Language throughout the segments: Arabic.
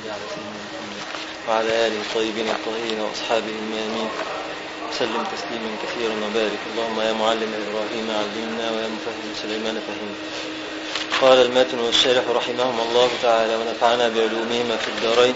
على سيدنا محمد وعلى آله الطيبين الطاهرين وأصحابه الميامين وسلم تسليما كثيرا وبارك. اللهم يا معلم إبراهيم علمنا ويا مفهم سليمان فهمنا. قال الماتن والشارح رحمهم الله تعالى ونفعنا بعلومهما في الدارين.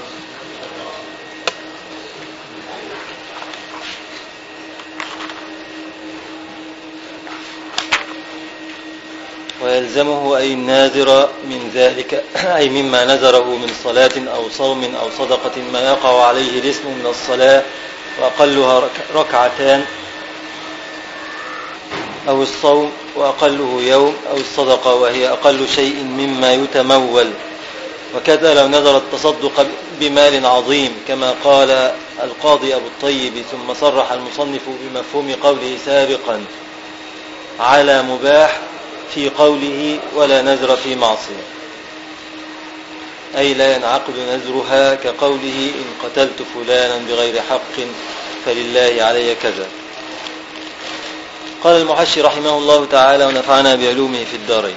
ويلزمه أي الناذر من ذلك أي مما نذره من صلاة أو صوم أو صدقة ما يقع عليه الاسم من الصلاة وأقلها ركعتان أو الصوم وأقله يوم أو الصدقة وهي أقل شيء مما يتمول. وكذا لو نذر التصدق بمال عظيم كما قال القاضي أبو الطيب ثم صرح المصنف بمفهوم قوله سابقا على مباح في قوله ولا نذر في معصية، أي لا ينعقد نذرها كقوله إن قتلت فلانا بغير حق فلله علي كذا. قال المحشي رحمه الله تعالى ونفعنا بعلومه في الدارين.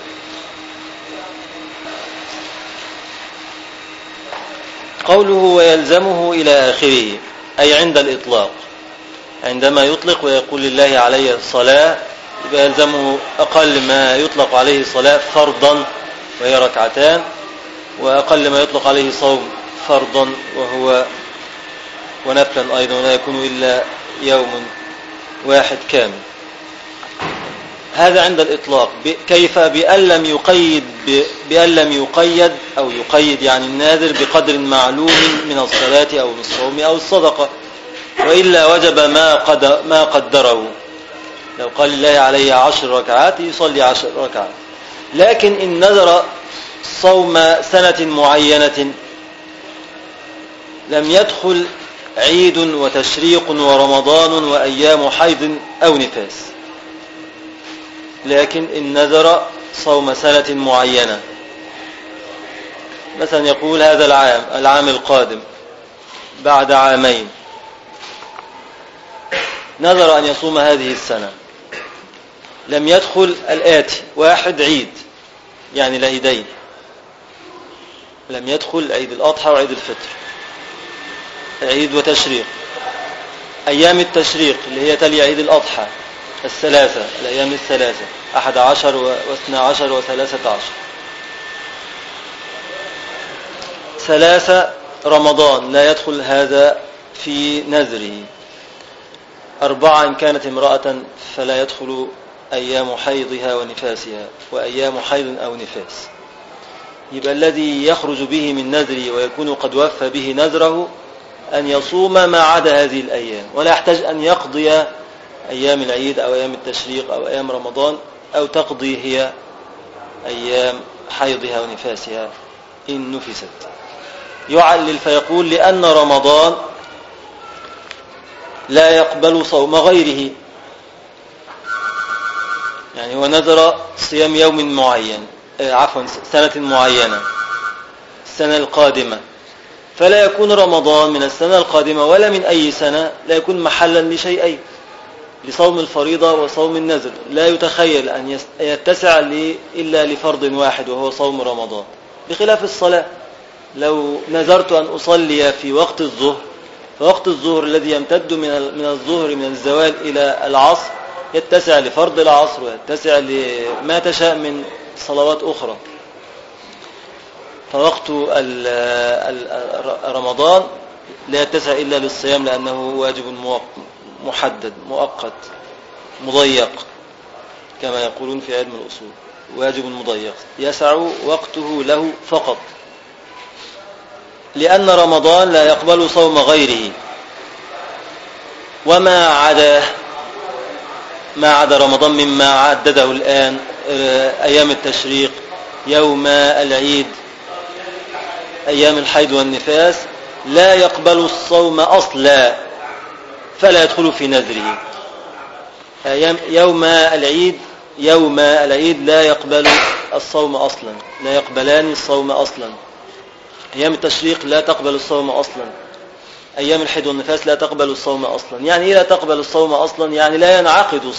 قوله ويلزمه إلى آخره أي عند الإطلاق، عندما يطلق ويقول لله علي الصلاة يبقى يلزمه أقل ما يطلق عليه الصلاة فرضا وهي ركعتان، وأقل ما يطلق عليه صوم فرضا وهو ونفلا أيضا لا يكون إلا يوم واحد كامل. هذا عند الإطلاق. كيف؟ بأن لم يقيد أو يقيد يعني الناذر بقدر معلوم من الصلاة أو الصوم أو الصدقة، وإلا وجب ما قدره. لو قال الله عليه 10 ركعات يصلي 10 ركعات. لكن إن نذر صوم سنة معينة لم يدخل عيد وتشريق ورمضان وأيام حيض أو نفاس، لكن إن نذر صوم سنة معينة، مثلا يقول هذا العام القادم بعد عامين نذر أن يصوم هذه السنة، لم يدخل الآتي 1 عيد يعني العيدين، لم يدخل عيد الأضحى وعيد الفطر، عيد وتشريق، أيام التشريق اللي هي تلي عيد الأضحى الثلاثة، الأيام الثلاثة 11 و12 و13، 3 رمضان لا يدخل هذا في نذره، 4 إن كانت امرأة فلا يدخل أيام حيضها ونفاسها وأيام حيض أو نفاس. يبقى الذي يخرج به من نذره ويكون قد وفى به نذره أن يصوم ما عدا هذه الأيام، ولا يحتاج أن يقضي أيام العيد أو أيام التشريق أو أيام رمضان، أو تقضي هي أيام حيضها ونفاسها إن نفست. يعلل فيقول لأن رمضان لا يقبل صوم غيره، يعني هو نذر صيام يوم معين سنة معينة السنة القادمة، فلا يكون رمضان من السنة القادمة ولا من أي سنة لا يكون محلا لشيئين، لصوم الفريضة وصوم النذر. لا يتخيل أن يتسع إلا لفرض واحد وهو صوم رمضان، بخلاف الصلاة. لو نذرت أن أصلي في وقت الظهر، فوقت الظهر الذي يمتد من الظهر من الزوال إلى العصر يتسع لفرض العصر ويتسع لما تشاء من صلوات أخرى. فوقت رمضان لا يتسع إلا للصيام لأنه واجب محدد مؤقت مضيق، كما يقولون في علم الأصول واجب مضيق يسع وقته له فقط، لأن رمضان لا يقبل صوم غيره. وما عدا رمضان مما عدده الآن أيام التشريق، يوم العيد، أيام الحيض والنفاس، لا يقبل الصوم أصلا فلا يدخل في نذره. يوم العيد لا يقبل الصوم أصلا، لا يقبلان الصوم أصلا. أيام التشريق لا تقبل الصوم أصلا، أيام الحيض والنفاس لا تقبل الصوم أصلا. يعني إيه لا تقبل الصوم أصلا؟ يعني لا ينعقد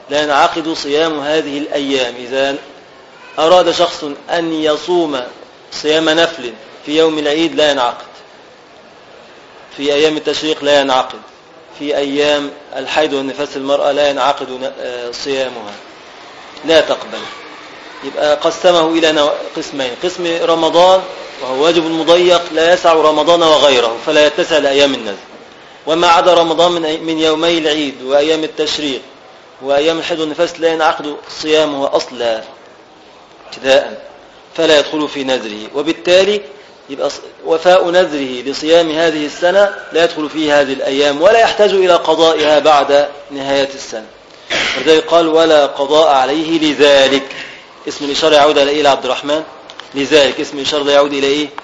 صيام هذه الأيام. إذا أراد شخص أن يصوم صيام نفل في يوم العيد لا ينعقد، في أيام التشريق لا ينعقد، في أيام الحيض والنفاس المرأة لا ينعقد صيامها، لا تقبل. يبقى قسمه إلى قسمين: قسم رمضان وهو واجب مضيق لا يسع رمضان وغيره فلا يتسع لأيام النذر، وما عدا رمضان من يومي العيد وأيام التشريق وأيام الحيض والنفاس لا ينعقد صيامه أصلا ابتداء فلا يدخل في نذره، وبالتالي يبقى وفاء نذره لصيام هذه السنة لا يدخل فيه هذه الأيام ولا يحتاج إلى قضائها بعد نهاية السنة. ولذلك قال ولا قضاء عليه لذلك. اسم الإشارة يعود إلى إيه عبد الرحمن؟ لذلك. اسم الإشارة يعود إلى إيه؟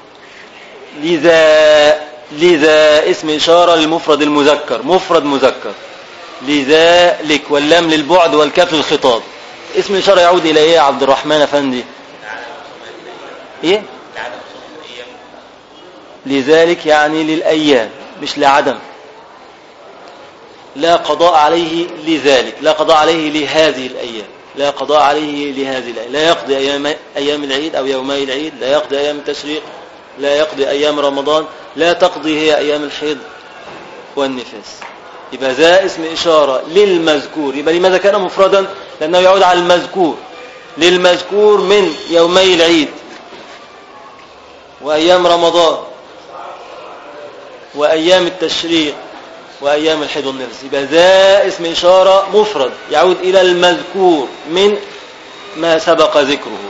لذا اسم إشارة للمفرد المذكر، مفرد مذكر. لذلك واللام للبعد والكاف للخطاب. اسم الإشارة يعود إلى إيه عبد الرحمن أفندي؟ إيه؟ لذلك يعني للأيام مش لعدم. لا قضاء عليه لذلك، لا قضاء عليه لهذه الأيام، لا قضاء عليه لهذه الأيام. لا يقضي أيام العيد أو يومي العيد، لا يقضي أيام التشريق، لا يقضي أيام رمضان، لا تقضي هي أيام الحيض والنفاس. يبقى ذا اسم إشارة للمذكور. يبقى لماذا كان مفردا؟ لأنه يعود على المذكور، للمذكور من يومي العيد وأيام رمضان وأيام التشريق وأيام الحيض والنفاس. يبقى ذا اسم إشارة مفرد يعود إلى المذكور من ما سبق ذكره.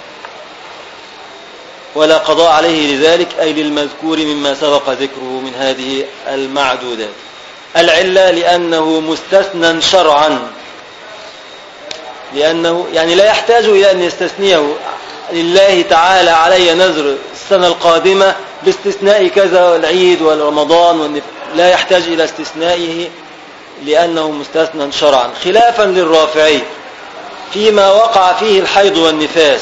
ولا قضاء عليه لذلك أي للمذكور مما سبق ذكره من هذه المعدودات. العلة لأنه مستثنى شرعا، لأنه يعني لا يحتاج إلى أن يستثنيه. لله تعالى علي نذر السنة القادمة باستثناء كذا العيد والرمضان لا يحتاج إلى استثنائه لأنه مستثنى شرعا، خلافا للرافعي فيما وقع فيه الحيض والنفاس.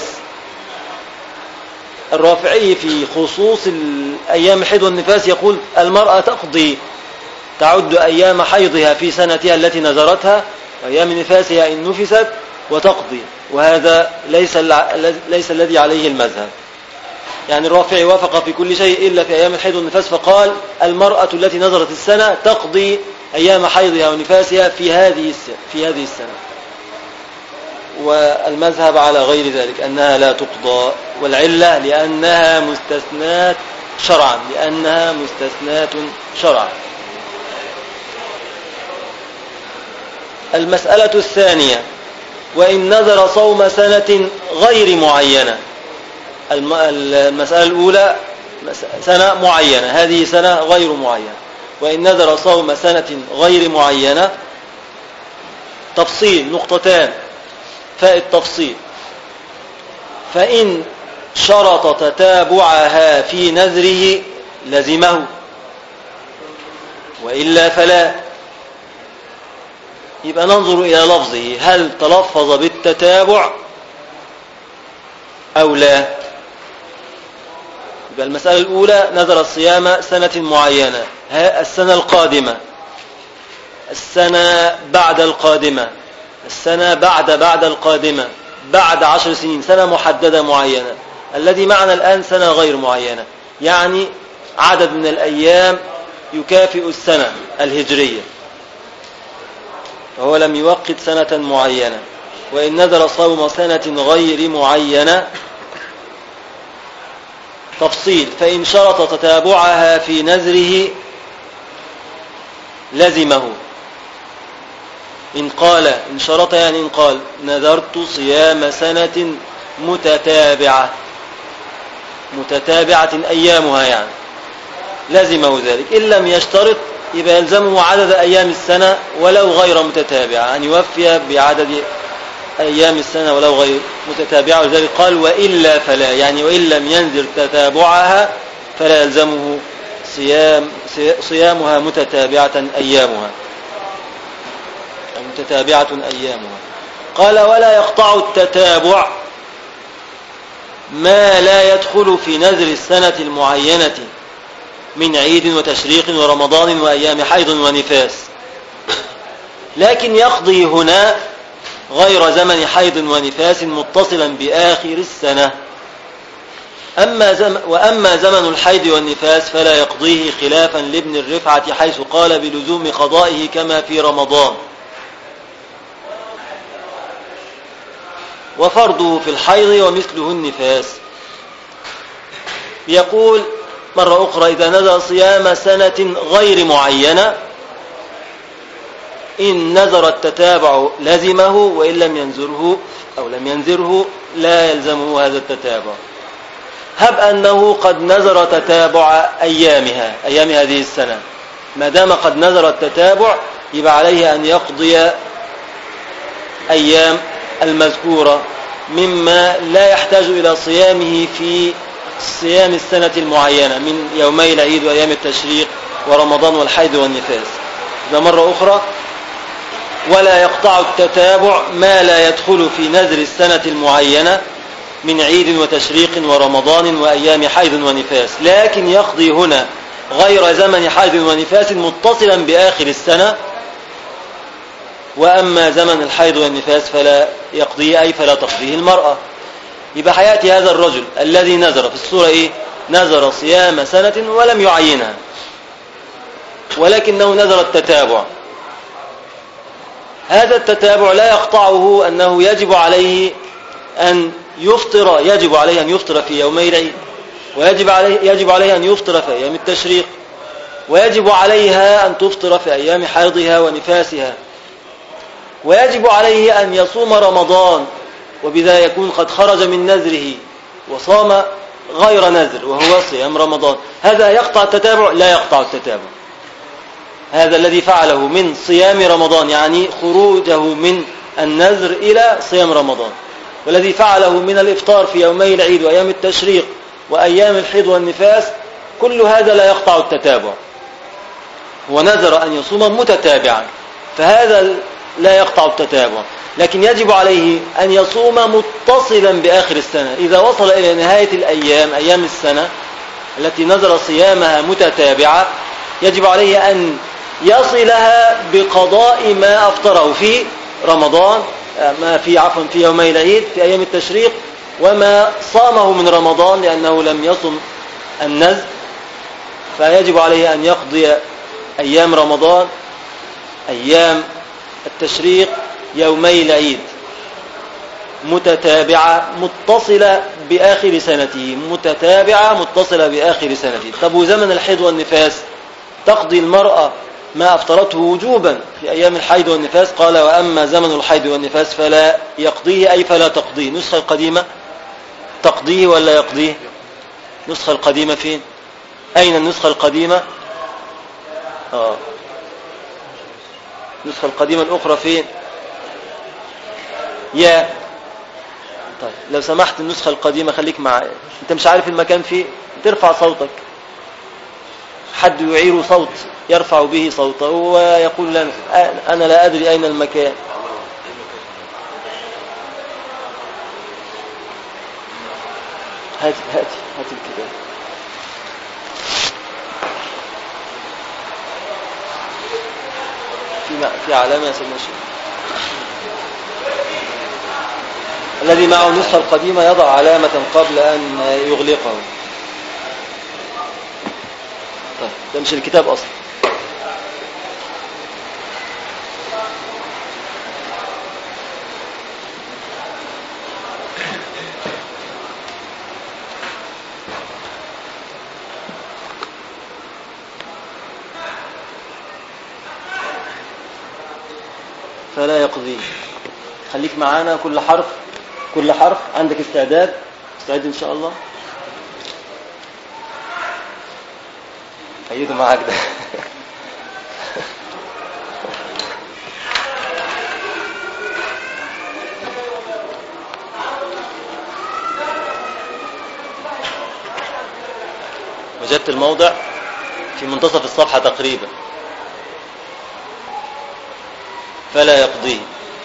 الرافعي في خصوص أيام الحيض والنفاس يقول المرأة تقضي، تعد أيام حيضها في سنتها التي نذرتها وأيام نفاسها إن نفست وتقضي، وهذا ليس الذي عليه المذهب. يعني الرافعي وافق في كل شيء إلا في أيام الحيض والنفاس، فقال المرأة التي نذرت السنة تقضي أيام حيضها ونفاسها في هذه السنة. والمذهب على غير ذلك أنها لا تقضى، والعلة لأنها مستثنات شرعا. المسألة الثانية: وإن نذر صوم سنة غير معينة. المسألة الأولى سنة معينة، هذه سنة غير معينة. وإن نذر صوم سنة غير معينة. تفصيل نقطتان، فاء التفصيل: فإن شرط تتابعها في نذره لزمه وإلا فلا. يبقى ننظر إلى لفظه، هل تلفظ بالتتابع أو لا؟ يبقى المسألة الأولى نذر الصيام سنة معينة، السنة القادمة، السنة بعد القادمة، السنة بعد القادمة، بعد 10 سنين، سنة محددة معينة. الذي معنا الآن سنة غير معينة، يعني عدد من الأيام يكافئ السنة الهجرية، فهو لم يوقت سنة معينة. وإن نذر صوم سنة غير معينة. تفصيل: فإن شرط تتابعها في نذره لزمه. إن شرط يعني إن قال نذرت صيام سنة متتابعة أيامها، يعني لزمه ذلك. إن لم يشترط يبقى يلزمه عدد أيام السنة ولو غير متتابعة، أن يوفي بعدد أيام السنة ولو غير متتابعة. وذلك قال وإلا فلا، يعني وإن لم ينذر تتابعها فلا يلزمه صيامها متتابعة أيامها. قال ولا يقطع التتابع ما لا يدخل في نذر السنة المعينة من عيد وتشريق ورمضان وأيام حيض ونفاس، لكن يقضي هنا غير زمن حيض ونفاس متصلا بآخر السنة. وأما زمن الحيض والنفاس فلا يقضيه خلافا لابن الرفعة حيث قال بلزوم قضائه كما في رمضان، وفرضه في الحيض ومثله النفاس. يقول مرة أخرى: إذا نذر صيام سنة غير معينة إن نذر التتابع لزمه، وإن لم ينذره أو لم ينذره لا يلزمه هذا التتابع. هب أنه قد نذر تتابع أيام هذه السنة، ما دام قد نذر التتابع يبقى عليه أن يقضي أيام المذكورة مما لا يحتاج إلى صيامه في صيام السنة المعينة من يومي العيد وأيام التشريق ورمضان والحيض والنفاس. ده مرة أخرى: ولا يقطع التتابع ما لا يدخل في نذر السنة المعينة من عيد وتشريق ورمضان وأيام حيض ونفاس، لكن يقضي هنا غير زمن حيض ونفاس متصلا بآخر السنة. وأما زمن الحيض والنفاس فلا يقضيه، أي فلا تقضيه المرأة. يبقى حياتي هذا الرجل الذي نذر في الصورة إيه؟ نذر صيام سنة ولم يعينها، ولكنه نذر التتابع. هذا التتابع لا يقطعه أنه يجب عليه أن يفطر في يومي العيد، ويجب عليه أن يفطر في أيام التشريق، ويجب عليها أن تفطر في أيام حيضها ونفاسها، ويجب عليه أن يصوم رمضان، وبذا يكون قد خرج من نذره وصام غير نذر وهو صيام رمضان. هذا يقطع التتابع؟ لا يقطع التتابع. هذا الذي فعله من صيام رمضان يعني خروجه من النذر إلى صيام رمضان، والذي فعله من الإفطار في يومي العيد وأيام التشريق وأيام الحيض والنفاس، كل هذا لا يقطع التتابع. ونذر أن يصوم متتابعا، فهذا لا يقطع التتابع، لكن يجب عليه أن يصوم متصلا بآخر السنة. إذا وصل إلى نهاية الأيام، أيام السنة التي نذر صيامها متتابعة، يجب عليه أن يصلها بقضاء ما أفطره في رمضان، في يومي العيد في أيام التشريق، وما صامه من رمضان لأنه لم يصم النذر، فيجب عليه أن يقضي أيام رمضان، أيام التشريق، يومي العيد متتابعة متصلة بآخر سنته، طب وزمن الحيض والنفاس تقضي المرأة ما أفطرته وجوبا في أيام الحيض والنفاس؟ قال: وأما زمن الحيض والنفاس فلا يقضيه، أي فلا تقضيه. النسخة القديمة تقضيه ولا يقضيه؟ النسخة القديمة فين؟ أين النسخة القديمة؟ النسخة القديمة الأخرى فين؟ طيب لو سمحت النسخة القديمة خليك معايا، أنت مش عارف المكان فيه، ترفع صوتك، حد يعير صوت يرفع به صوته ويقول لنا أنا لا أدري أين المكان. هات الكتاب. في علامة يا سيدنا الشيخ. الذي معه النسخة القديمة يضع علامة قبل أن يغلقه. طيب ده مش الكتاب أصلا. فلا يقضي. خليك معانا، كل حرف عندك استعداد إن شاء الله. أيده معاك ده. وجدت الموضع في منتصف الصفحة تقريبا. فلا يقضيه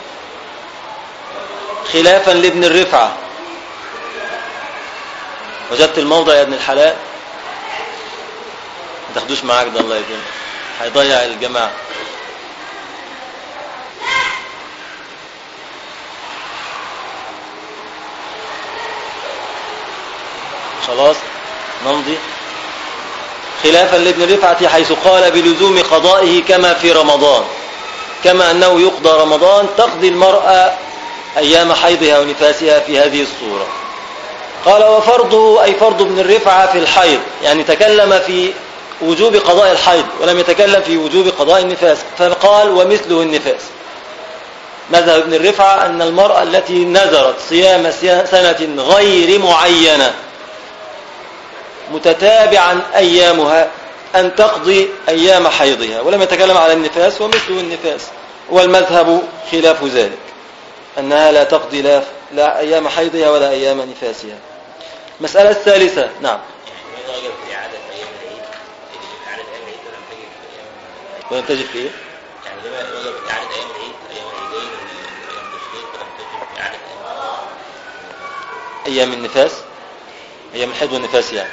خلافا لابن الرفعة. وجدت الموضع يا ابن الحلال؟ ما تاخدوش معاك ده، الله يكرمك، هيضيع الجماعة. خلاص نمضي. خلافا لابن رفعة حيث قال بلزوم قضائه كما في رمضان، كما أنه يقضى رمضان تقضي المرأة أيام حيضها ونفاسها في هذه الصورة. قال وفرضه أي فرض ابن الرفعة في الحيض، يعني تكلم في وجوب قضاء الحيض ولم يتكلم في وجوب قضاء النفاس، فقال ومثله النفاس. مذهب ابن الرفعة أن المرأة التي نذرت صيام سنة غير معينة متتابعا أيامها أن تقضي أيام حيضها، ولم يتكلم على النفاس ومثله النفاس. والمذهب خلاف ذلك، أنها لا تقضي لا أيام حيضها ولا أيام نفاسها. مسألة الثالثة. نعم. ولم تجد في إيه؟ يعني لما وجب إعادة أيام العيد، أيام العيدين وأيام التشريق، ولم تجب إعادة أيام النفاس، أيام الحيض والنفاس، يعني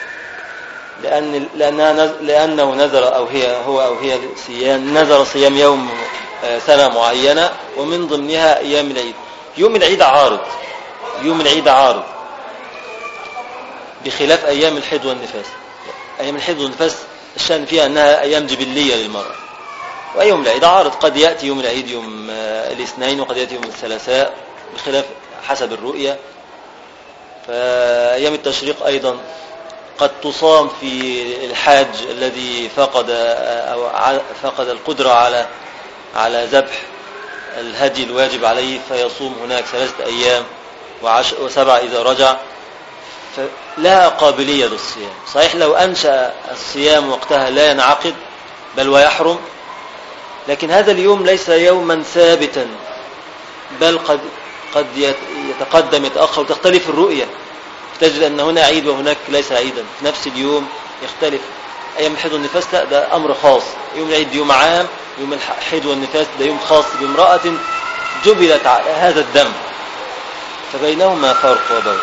لأنه نذر أو هي نذر صيام يوم سنة معينة ومن ضمنها أيام العيد. يوم العيد عارض بخلاف أيام الحيض والنفاس. أيام الحيض والنفاس الشأن فيها أنها أيام جبلية للمرأة، ويوم العيد عارض، قد يأتي يوم العيد يوم الاثنين وقد يأتي يوم الثلاثاء بخلاف حسب الرؤية. فأيام التشريق أيضا قد تصام في الحاج الذي فقد القدرة على ذبح الهدي الواجب عليه، فيصوم هناك 3 أيام و7 إذا رجع، فلها قابلية للصيام. صحيح لو أنشأ الصيام وقتها لا ينعقد بل ويحرم، لكن هذا اليوم ليس يوما ثابتا، بل قد يتقدم يتأخر وتختلف الرؤية، تجد أن هنا عيد وهناك ليس عيدا في نفس اليوم، يختلف. أيام الحيض والنفاس لا، ده أمر خاص. يوم العيد يوم عام، يوم الحيض والنفاس ده يوم خاص بامرأة جبلت على هذا الدم، فبينهما فرق وبين.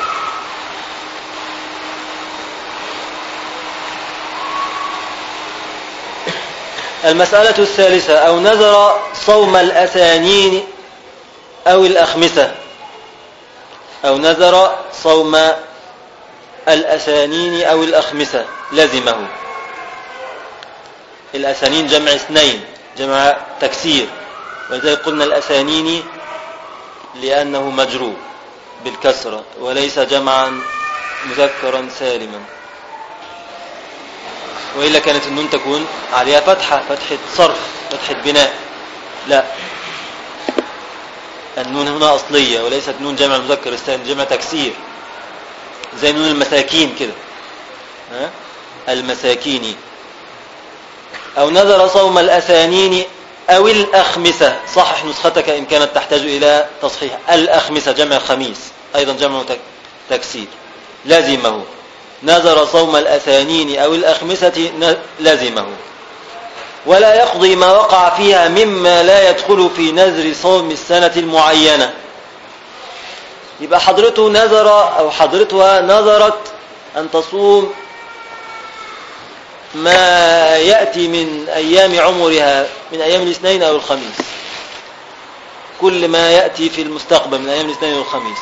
المسألة الثالثة أو نذر صوم الأثانين أو الأخمسة، أو نذر صوم الأثانين أو الأخمسة لزمه. الأثانين جمع 2، جمع تكسير، ولذلك قلنا الأثانين لأنه مجرور بالكسرة وليس جمعا مذكرا سالما، وإلا كانت النون تكون عليها فتحة صرف، فتحة بناء. لا، النون هنا أصلية وليست نون جمع المذكر السالم، جمع تكسير، زي نون المساكين كده، المساكين. أو نذر صوم الأثانين أو الأخمسة، صحح نسختك إن كانت تحتاج إلى تصحيح. الأخمسة جمع خميس، أيضا جمع تكسير، لازمه. نذر صوم الأثانين أو الأخمسة لازمه، ولا يقضي ما وقع فيها مما لا يدخل في نذر صوم السنة المعينة. يبقى حضرته نذر أو حضرتها نذرت أن تصوم ما يأتي من أيام عمرها من أيام الاثنين أو الخميس، كل ما يأتي في المستقبل من أيام الاثنين والخميس،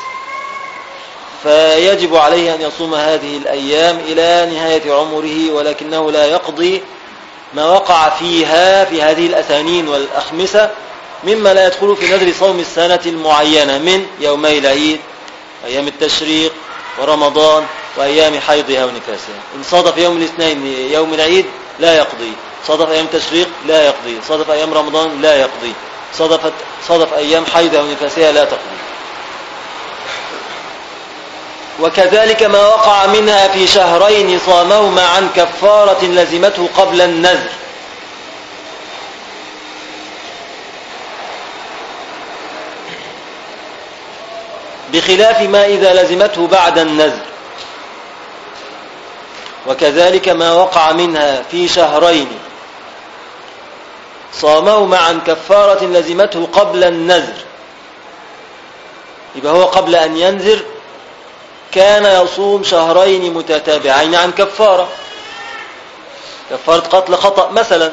فيجب عليه أن يصوم هذه الأيام إلى نهاية عمره، ولكنه لا يقضي ما وقع فيها في هذه الأثانين والأخمسة مما لا يدخل في نذر صوم السنة المعينة من يومي العيد، أيام التشريق ورمضان وأيام حيضها ونفاسها. إن صادف يوم الاثنين يوم العيد لا يقضي، صادف أيام التشريق لا يقضي، صادف أيام رمضان لا يقضي، صادف أيام حيضها ونفاسها لا تقضي. وكذلك ما وقع منها في شهرين صامهما عن كفارة لزمته قبل النذر، بخلاف ما إذا لزمته بعد النذر. وكذلك ما وقع منها في شهرين صامهما عن كفارة لزمته قبل النذر، يبقى هو قبل أن ينذر كان يصوم شهرين متتابعين عن كفارة قتل خطأ مثلا،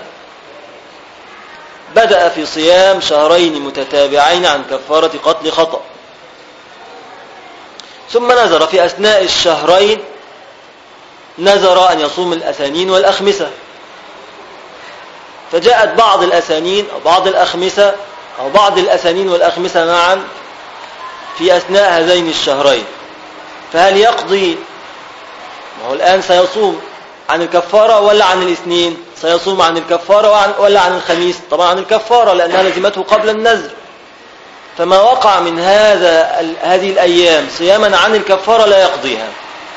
بدأ في صيام شهرين متتابعين عن كفارة قتل خطأ، ثم نذر في أثناء الشهرين نذر أن يصوم الأثنين والأخمسة، فجاءت بعض الأثنين أو بعض الأخمسة أو بعض الأثنين والأخمسة معا في أثناء هذين الشهرين، فهل يقضي؟ ما هو الآن سيصوم عن الكفارة ولا عن الاثنين؟ سيصوم عن الكفارة ولا عن الخميس؟ طبعا عن الكفارة لأنها لزمته قبل النذر، فما وقع من هذه الأيام صياما عن الكفارة لا يقضيها،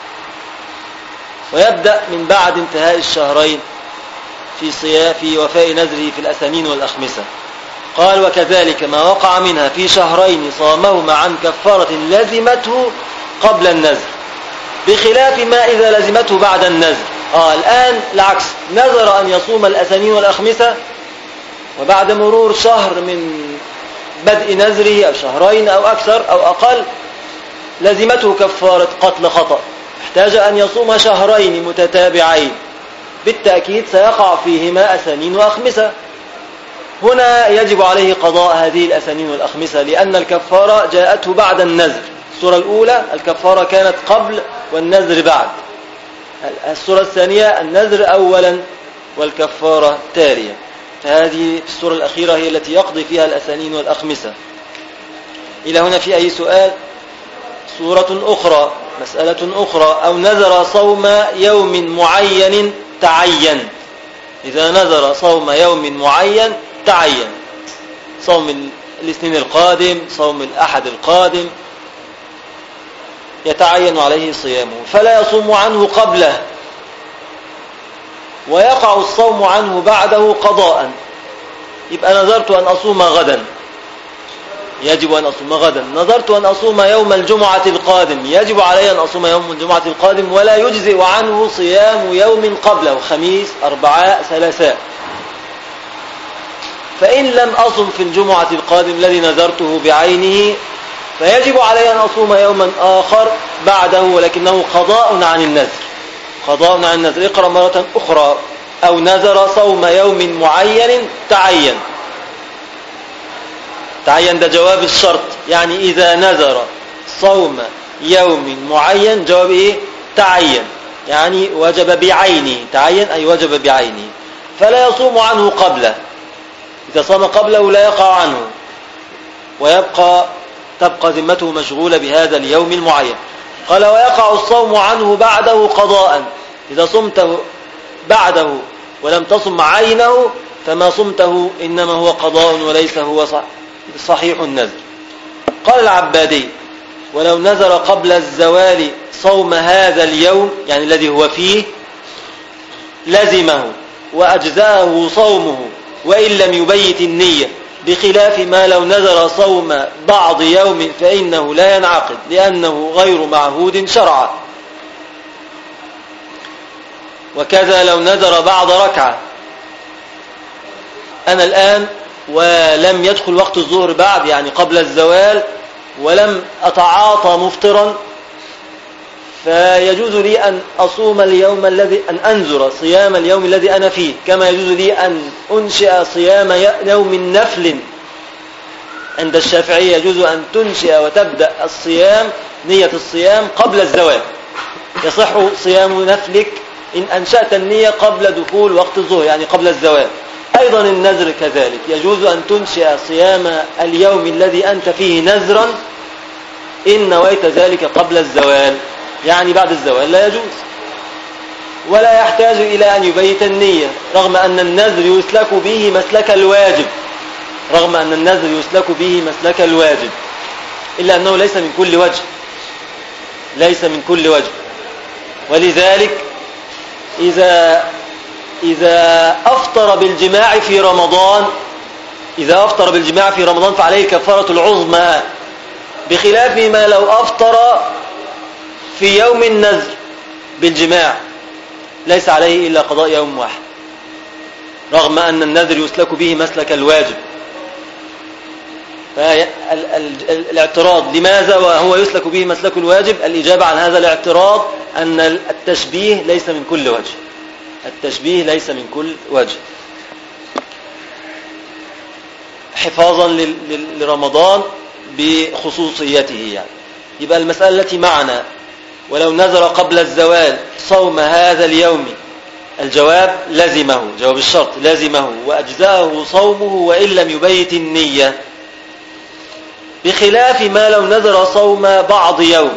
ويبدأ من بعد انتهاء الشهرين في وفاء نذره في الأثنين والأخمسة. قال وكذلك ما وقع منها في شهرين صامهما عن كفارة لزمته قبل النذر، بخلاف ما إذا لزمته بعد النذر. الآن العكس، نذر أن يصوم الأثنين والأخمسة، وبعد مرور شهر من بدء نذره أو شهرين أو أكثر أو أقل لزمته كفارة قتل خطأ، احتاج أن يصوم شهرين متتابعين، بالتأكيد سيقع فيهما أثنين وأخمسة. هنا يجب عليه قضاء هذه الأثنين والأخمسة، لأن الكفارة جاءته بعد النذر. السورة الأولى الكفارة كانت قبل والنذر بعد، السورة الثانية النذر أولا والكفارة تالية، فهذه السورة الأخيرة هي التي يقضي فيها الأثنين والأخمسة. إلى هنا في أي سؤال؟ سورة أخرى، مسألة أخرى، أو نذر صوم يوم معين تعين. إذا نذر صوم يوم معين تعين، صوم الاثنين القادم، صوم الأحد القادم، يتعين عليه صيامه فلا يصوم عنه قبله، ويقع الصوم عنه بعده قضاء. يبقى نذرت أن أصوم غدا، يجب أن أصوم غدا. نذرت أن أصوم يوم الجمعة القادم، يجب علي أن أصوم يوم الجمعة القادم، ولا يجزئ عنه صيام يوم قبله، خميس، أربعاء، ثلاثاء. فإن لم أصم في الجمعة القادم الذي نذرته بعينه فيجب علي أن أصوم يوما آخر بعده، ولكنه قضاء عن النذر، قضاء عن النذر. اقرأ مرة أخرى، أو نذر صوم يوم معين تعين. تعين ده جواب الشرط، يعني إذا نذر صوم يوم معين جواب إيه؟ تعين، يعني وجب بعينه. تعين أي وجب بعينه، فلا يصوم عنه قبله. إذا صام قبله لا يقع عنه، تبقى ذمته مشغولة بهذا اليوم المعين. قال ويقع الصوم عنه بعده قضاء. إذا صمته بعده ولم تصم عينه فما صمته إنما هو قضاء وليس هو صحيح النذر. قال العبادي ولو نذر قبل الزوال صوم هذا اليوم، يعني الذي هو فيه، لزمه وأجزاه صومه وإن لم يبيت النية، بخلاف ما لو نذر صوم بعض يوم فإنه لا ينعقد لأنه غير معهود شرعا. وكذا لو نذر بعض ركعة، أنا الآن ولم يدخل وقت الظهر بعد، يعني قبل الزوال، ولم أتعاطى مفطرا، فيجوز لي أن أصوم اليوم أن أنذر صيام اليوم الذي أنا فيه، كما يجوز لي أن أنشئ صيام يوم نفل. عند الشافعية يجوز أن تنشئ وتبدأ الصيام، نية الصيام قبل الزوال، يصح صيام نفلك إن أنشأت النية قبل دخول وقت الظهر، يعني قبل الزوال. أيضا النذر كذلك، يجوز أن تنشئ صيام اليوم الذي أنت فيه نذرا إن نويت ذلك قبل الزوال، يعني بعد الزوال لا يجوز، ولا يحتاج إلى أن يبيت النية، رغم أن النذر يسلك به مسلك الواجب، رغم أن النذر يسلك به مسلك الواجب، إلا أنه ليس من كل وجه، ليس من كل وجه. ولذلك إذا أفطر بالجماع في رمضان، إذا أفطر بالجماع في رمضان فعليه كفارة العظمى، بخلاف ما لو أفطر في يوم النذر بالجماع ليس عليه إلا قضاء يوم واحد، رغم أن النذر يسلك به مسلك الواجب. فالاعتراض لماذا وهو يسلك به مسلك الواجب؟ الإجابة عن هذا الاعتراض أن التشبيه ليس من كل وجه، التشبيه ليس من كل وجه، حفاظا لرمضان بخصوصيته. يعني يبقى المسألة التي معنا ولو نذر قبل الزوال صوم هذا اليوم، الجواب لزمه، جواب الشرط لزمه وأجزاءه صومه وإن لم يبيت النية، بخلاف ما لو نذر صوم بعض يوم.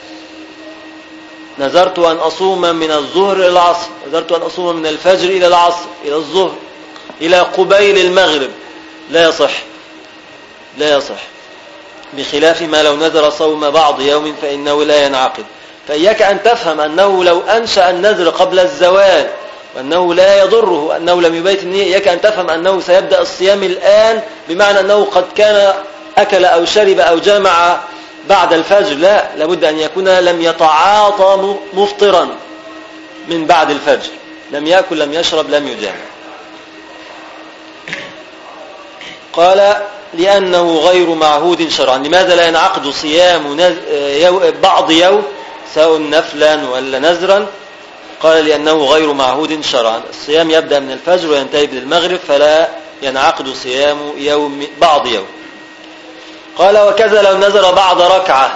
نذرت أن أصوم من الظهر إلى العصر، نذرت أن أصوم من الفجر إلى العصر إلى الظهر إلى قبيل المغرب، لا يصح، لا يصح، بخلاف ما لو نذر صوم بعض يوم فإنه لا ينعقد. فإياك أن تفهم أنه لو أنشأ النذر قبل الزوال وأنه لا يضره أنه لم يبيت النية، إياك أن تفهم أنه سيبدأ الصيام الآن بمعنى أنه قد كان أكل أو شرب أو جامع بعد الفجر، لا، لابد أن يكون لم يتعاطى مفطرا من بعد الفجر، لم يأكل لم يشرب لم يجامع. قال لأنه غير معهود شرعا. لماذا لا ينعقد صيام بعض يوم سواء نفلا ولا نذرا؟ قال لأنه غير معهود شرعا، الصيام يبدأ من الفجر وينتهي بالمغرب، فلا ينعقد صيام يوم بعض يوم. قال وكذا لو نذر بعد ركعة،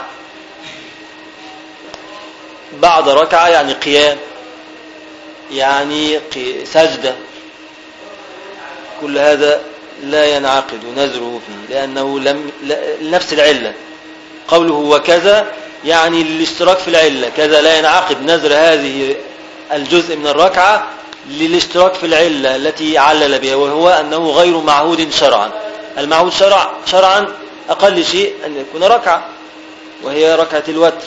بعد ركعة يعني قيام، يعني سجدة، كل هذا لا ينعقد نذره فيه لأنه نفس العلة. قوله وكذا يعني للاشتراك في العلة، كذا لا ينعقد نذر هذه الجزء من الركعة للاشتراك في العلة التي علل بها، وهو أنه غير معهود شرعا. المعهود شرعا أقل شيء أن يكون ركعة وهي ركعة الوتر،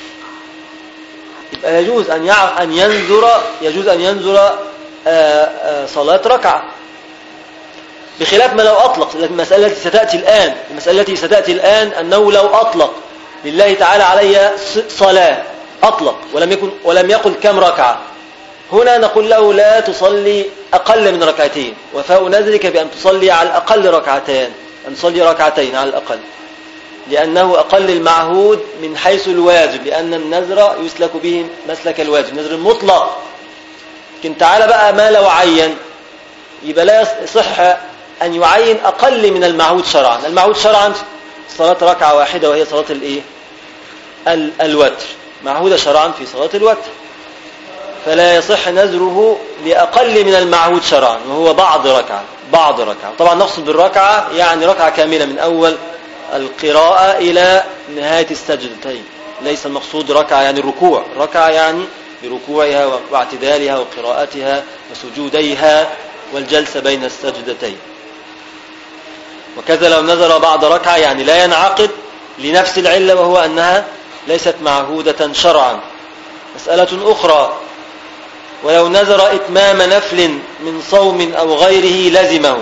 يبقى يجوز أن ينذر صلاة ركعة، بخلاف ما لو أطلق. المسألة التي ستأتي الآن أنه لو أطلق لله تعالى علي صلاة، أطلق ولم يقل كم ركعة، هنا نقول له لا تصلي أقل من ركعتين، وفاء نذرك بأن تصلي على الأقل ركعتين، أن تصلي ركعتين على الأقل، لأنه أقل المعهود من حيث الواجب، لأن النذر يسلك به مسلك الواجب، النذر المطلق. لكن تعالى بقى ما لو عين، يبقى لا يصح أن يعين أقل من المعهود شرعا. المعهود شرعا صلاة ركعة واحدة وهي صلاة الوتر، معهودة شرعا في صلاة الوتر، فلا يصح نذره لأقل من المعهود شرعا وهو بعض ركعة. طبعا نقصد بالركعة يعني ركعة كاملة من أول القراءة إلى نهاية السجدتين، ليس المقصود ركعة يعني الركوع، ركعة يعني بركوعها واعتدالها وقراءتها وسجوديها والجلسة بين السجدتين. وكذا لو نذر بعد ركعة يعني لا ينعقد لنفس العلة، وهو أنها ليست معهودة شرعا. مسألة أخرى، ولو نذر إتمام نفل من صوم أو غيره لزمه.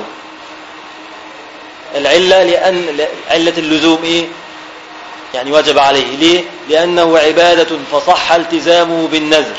العلة لأن علة اللزوم إيه؟ يعني وجب عليه. ليه؟ لأنه عبادة فصح التزامه بالنذر.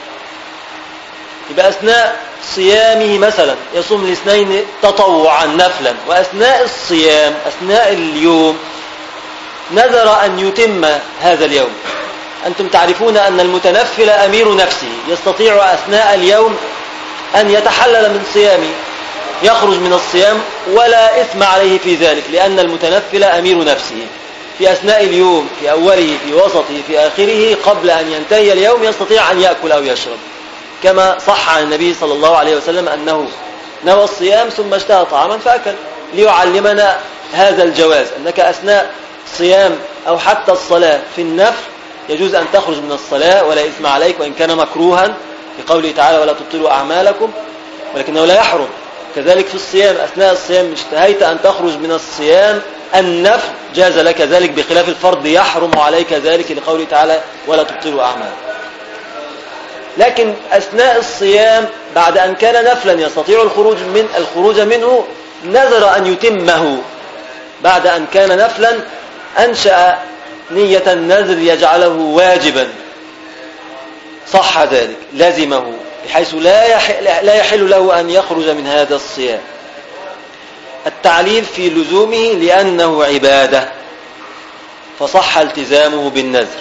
يبقى أثناء صيامه مثلا يصوم الاثنين تطوعا نفلا، وأثناء الصيام أثناء اليوم نذر أن يتم هذا اليوم. أنتم تعرفون أن المتنفل أمير نفسه، يستطيع أثناء اليوم أن يتحلل من صيامه، يخرج من الصيام ولا إثم عليه في ذلك، لأن المتنفل أمير نفسه في أثناء اليوم، في أوله في وسطه في آخره، قبل أن ينتهي اليوم يستطيع أن يأكل أو يشرب، كما صح عن النبي صلى الله عليه وسلم أنه نوى الصيام ثم اشتهى طعاما فأكل، ليعلمنا هذا الجواز، أنك أثناء صيام أو حتى الصلاة في النفل يجوز أن تخرج من الصلاة ولا إثم عليك، وإن كان مكروها لقوله تعالى ولا تبطلوا أعمالكم، ولكنه لا يحرم. كذلك في الصيام أثناء الصيام اشتهيت أن تخرج من الصيام النفل جاز لك ذلك، بخلاف الفرض يحرم عليك ذلك لقوله تعالى ولا تبطلوا أعمالكم. لكن أثناء الصيام بعد أن كان نفلا يستطيع الخروج منه نذر أن يتمه، بعد أن كان نفلا أنشأ نية النذر يجعله واجبا، صح ذلك لازمه، بحيث لا يحل له أن يخرج من هذا الصيام. التعليل في لزومه لأنه عبادة فصح التزامه بالنذر.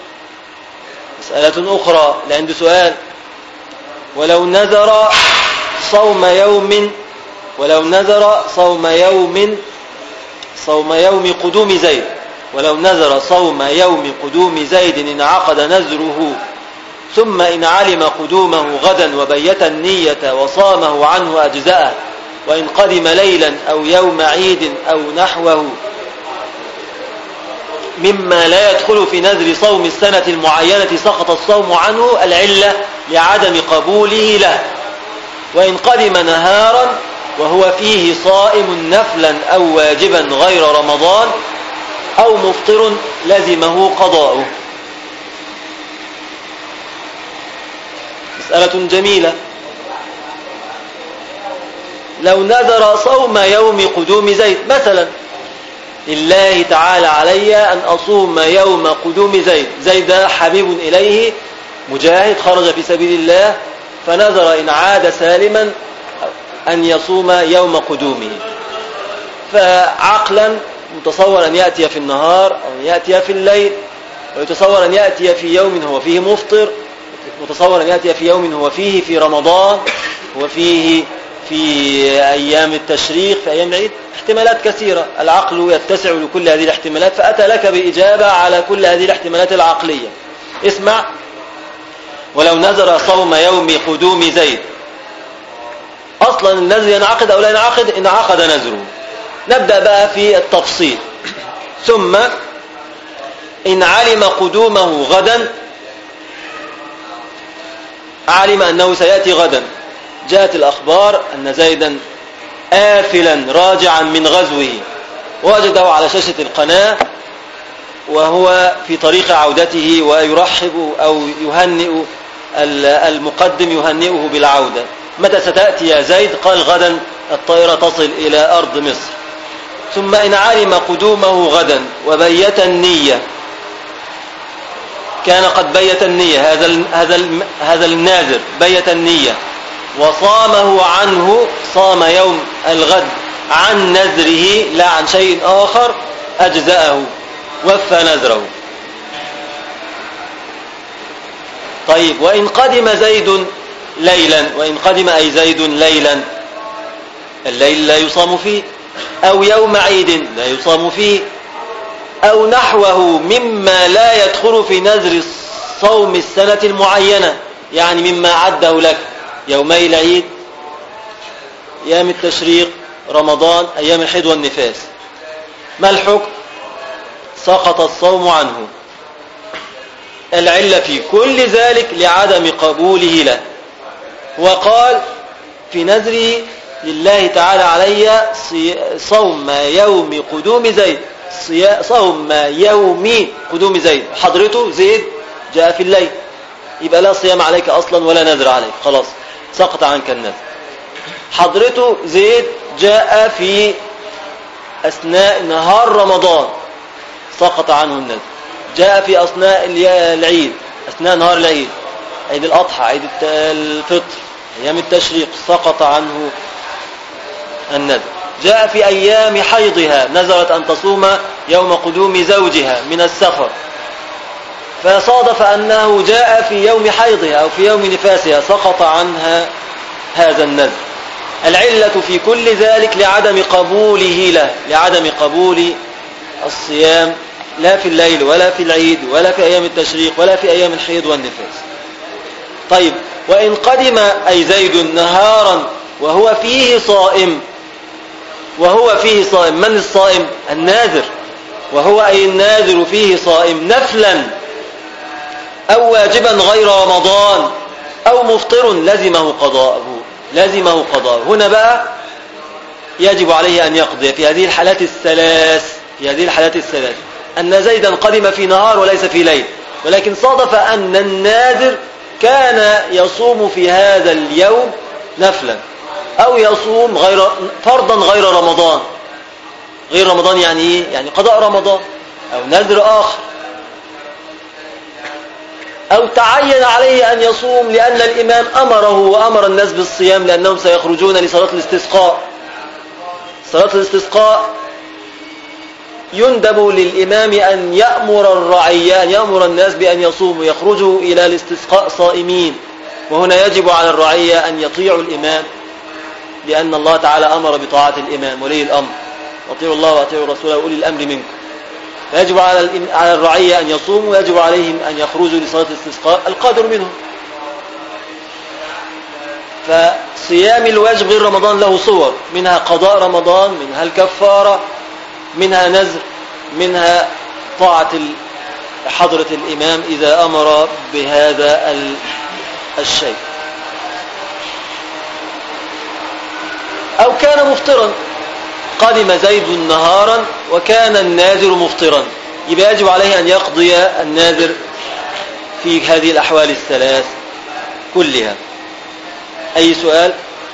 مسألة أخرى اللي عنده سؤال، ولو نذر صوم يوم قدوم زيد، ولو نذر صوم يوم قدوم زيد انعقد نذره، ثم إن علم قدومه غدا وبيت النية وصامه عنه أجزأه، وإن قدم ليلا أو يوم عيد أو نحوه مما لا يدخل في نذر صوم السنة المعينة سقط الصوم عنه. العلة لعدم قبوله له. وإن قدم نهارا وهو فيه صائم نفلا أو واجبا غير رمضان أو مفطر لزمه قضاؤه. مسألة جميلة. لو نذر صوم يوم قدوم زيد مثلا، لله تعالى علي أن أصوم يوم قدوم زيد، زيد حبيب إليه مجاهد خرج في سبيل الله، فنذر إن عاد سالما أن يصوم يوم قدومه. فعقلا متصور أن يأتي في النهار أو أن يأتي في الليل، ويتصور أن يأتي في يوم هو فيه مفطر، متصور أن يأتي في يوم هو فيه في رمضان، هو فيه في أيام التشريق، في أيام العيد. احتمالات كثيرة، العقل يتسع لكل هذه الاحتمالات، فأتى لك بإجابة على كل هذه الاحتمالات العقلية. اسمع: ولو نذر صوم يوم قدوم زيد، أصلا النذر ينعقد أو لا ينعقد؟ انعقد نذره. نبدأ بقى في التفصيل. ثم إن علم قدومه غدا، علم أنه سيأتي غدا، جاءت الأخبار أن زيدا آفلا راجعا من غزوه، وجده على شاشة القناة وهو في طريق عودته ويرحب أو يهنئ المقدم، يهنئه بالعودة. متى ستأتي يا زيد؟ قال غدا الطائرة تصل إلى أرض مصر. ثم إن علم قدومه غدا وبيت النية، كان قد بيت النية، هذا الناذر بيت النية وصامه عنه، صام يوم الغد عن نذره لا عن شيء آخر، أجزأه، وفى نذره. طيب، وإن قدم زيد ليلا، وإن قدم أي زيد ليلا، الليل لا يصام فيه، أو يوم عيد لا يصام فيه، أو نحوه مما لا يدخل في نذر صوم السنة المعينة، يعني مما عده لك: يومي العيد، أيام التشريق، رمضان، أيام الحيض والنفاس. ما الحكم؟ سقط الصوم عنه. العلة في كل ذلك لعدم قبوله له. وقال في نذره: لله تعالى علي صوم يوم قدوم زيد، صوم يوم قدوم زيد. حضرته زيد جاء في الليل، يبقى لا صيام عليك أصلا ولا نذر عليك، خلاص سقط عنك النذر. حضرته زيد جاء في أثناء نهار رمضان، سقط عنه النذر. جاء في أثناء العيد، أثناء نهار العيد، عيد الأضحى، عيد الفطر، أيام التشريق، سقط عنه النذر. جاء في أيام حيضها، نذرت أن تصوم يوم قدوم زوجها من السفر، فصادف أنه جاء في يوم حيضها أو في يوم نفاسها، سقط عنها هذا النذر. العلة في كل ذلك لعدم قبوله له، لعدم قبول الصيام، لا في الليل ولا في العيد ولا في أيام التشريق ولا في أيام الحيض والنفاس. طيب، وإن قدم أي زيد نهارا وهو فيه صائم، وهو فيه صائم، من الصائم؟ الناذر. وهو أي الناذر فيه صائم نفلا أو واجبا غير رمضان أو مفطر لزمه قضاءه، لزمه قضاءه. هنا بقى يجب عليه أن يقضي في هذه الحالات الثلاث، في هذه الحالات الثلاث، أن زيدا قدم في نهار وليس في ليل، ولكن صادف أن الناذر كان يصوم في هذا اليوم نفلا، أو يصوم فرضا غير رمضان. غير رمضان يعني إيه؟ يعني قضاء رمضان أو نذر آخر، أو تعين عليه أن يصوم لأن الإمام أمره وأمر الناس بالصيام لأنهم سيخرجون لصلاة الاستسقاء. صلاة الاستسقاء يندب للإمام أن يأمر الرعية، أن يأمر الناس بأن يصوموا، يخرجوا إلى الاستسقاء صائمين. وهنا يجب على الرعية أن يطيعوا الإمام، لأن الله تعالى أمر بطاعة الإمام ولي الأمر: وأطيعوا الله وأطيعوا الرسول وأولي الأمر منكم. فيجب على الرعية أن يصوموا، ويجب عليهم أن يخرجوا لصلاة الاستسقاء القادر منهم. فصيام الواجب غير رمضان له صور، منها قضاء رمضان، منها الكفارة، منها نذر، منها طاعة حضرة الإمام إذا أمر بهذا الشيء، أو كان مفطرا، قدم زيد نهارا وكان الناذر مفطرا، يبقى يجب عليه أن يقضي الناذر في هذه الأحوال الثلاث كلها. أي سؤال؟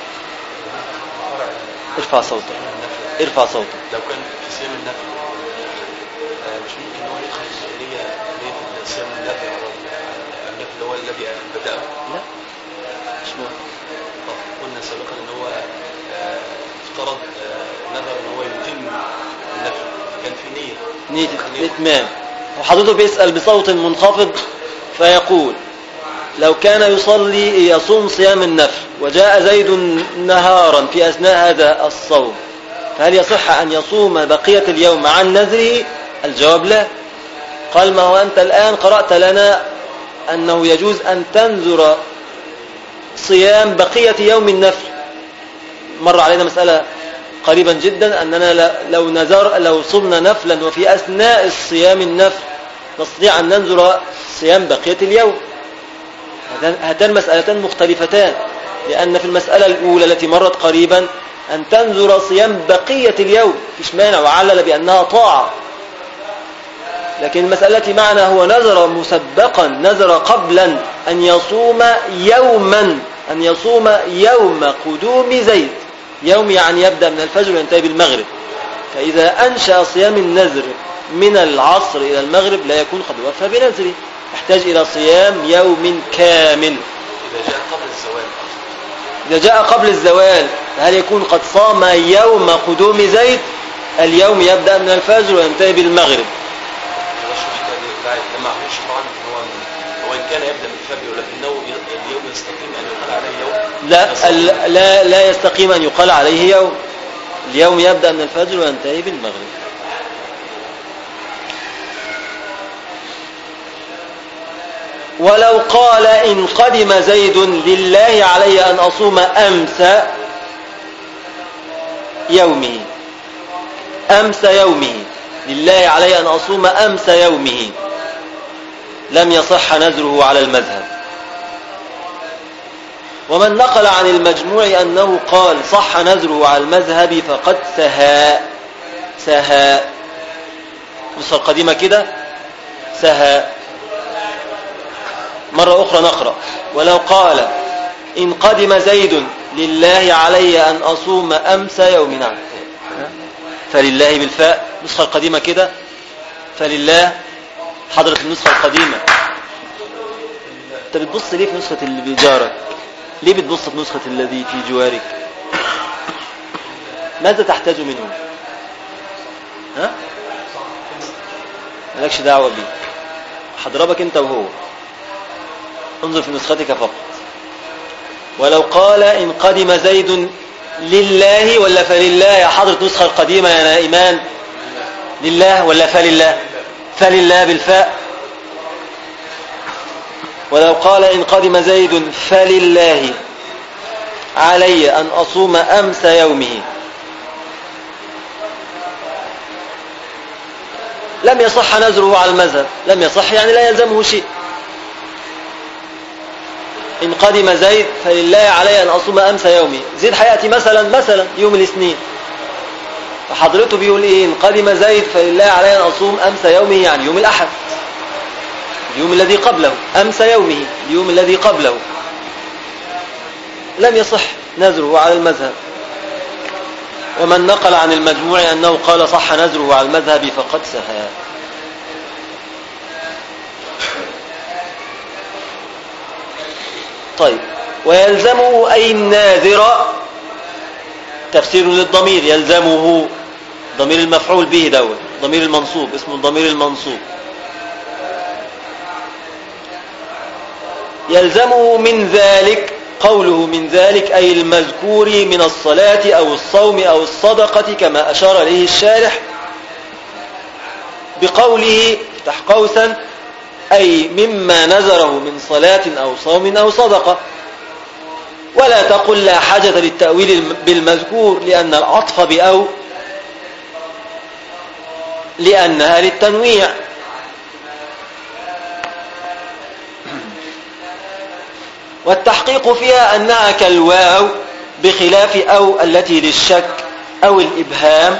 ارفع صوتك، ارفع صوتك. لو كان في صيام النفل مش ممكن ان هو يدخل الجاهليه ليه صيام النفل هو الذي بدأه؟ لا مش مهم. قلنا سابقا ان هو افترض نذر ان هو يتم النفل، كان في نية الإتمام، وحضرته بيسأل بصوت منخفض فيقول: لو كان يصوم صيام النفل وجاء زيد نهارا في أثناء هذا الصوم، فهل يصح أن يصوم بقية اليوم عن نذره؟ الجواب لا. قال: ما هو أنت الآن قرأت لنا أنه يجوز أن تنذر صيام بقية يوم النفل. مر علينا مسألة قريبا جدا أننا لو صمنا نفلا وفي أثناء الصيام النفل نستطيع أن ننذر صيام بقية اليوم. هاتان مسألتان مختلفتان، لأن في المسألة الأولى التي مرت قريبا أن تنذر صيام بقية اليوم فيش مانع، وعلل بأنها طاعة. لكن المسألة التي معنا هو نذر مسبقا، نذر قبلا أن يصوم يوم قدوم زيد. يوم يعني يبدأ من الفجر وينتهي بالمغرب، فإذا أنشأ صيام النذر من العصر إلى المغرب لا يكون قد وفى بنذره، يحتاج إلى صيام يوم كامل. إذا جاء قبل الزوال هل يكون قد صام يوم قدوم زيد؟ اليوم يبدأ من الفجر وينتهي بالمغرب. هو إن كان يبدأ من الفجر ولكنه اليوم يستقيم أن يقال عليه يوم؟ لا يستقيم أن يقال عليه يوم. اليوم يبدأ من الفجر وينتهي بالمغرب. ولو قال: إن قدم زيد لله علي أن أصوم أمس يومه، لله علي أن أصوم أمس يومه، لم يصح نذره على المذهب. ومن نقل عن المجموع أنه قال صح نذره على المذهب فقد سهى. النسخة القديمة كده سهى. مرة أخرى نقرأ: ولو قال: إن قدم زيد لله علي أن أصوم أمس يومنا، فلله بالفاء. النسخة القديمة كده فلله. حضرت النسخة القديمة. أنت بتبص ليه في نسخة اللي بجارك؟ ليه بتبص في نسخة الذي في جوارك؟ ماذا تحتاج منه؟ مالكش دعوة بيه، حضربك أنت وهو. انظر في نسختك فقط. ولو قال: إن قدم زيد لله ولا فلله؟ يا حضرة نسخة القديمة يا نائمان، لله ولا فلله؟ فلله بالفاء. ولو قال: إن قدم زيد فلله علي أن أصوم أمس يومه، لم يصح نذره على المذهب. لم يصح يعني لا يلزمه شيء. إن قدم زيد فلله علي أن أصوم أمس يومي. زيد حياتي مثلا يوم الاثنين، فحضرته بيقول إيه؟ إن قدم زيد فلله علي أن أصوم أمس يومه، يعني يوم الأحد، اليوم الذي قبله. أمس يومه اليوم الذي قبله. لم يصح نذره على المذهب. ومن نقل عن المجموع أنه قال صح نذره على المذهب فقد سهى. طيب، ويلزمه أي الناذر، تفسير للضمير، يلزمه ضمير المفعول به دوت، ضمير المنصوب، اسمه الضمير المنصوب. يلزمه من ذلك، قوله من ذلك أي المذكور من الصلاة أو الصوم أو الصدقة، كما أشار إليه الشارح بقوله افتح قوسا أي مما نذره من صلاة أو صوم أو صدقة. ولا تقل لا حاجة للتأويل بالمذكور لأن العطف بأو لأنها للتنويع. والتحقيق فيها أنها كالواو بخلاف أو التي للشك أو الإبهام،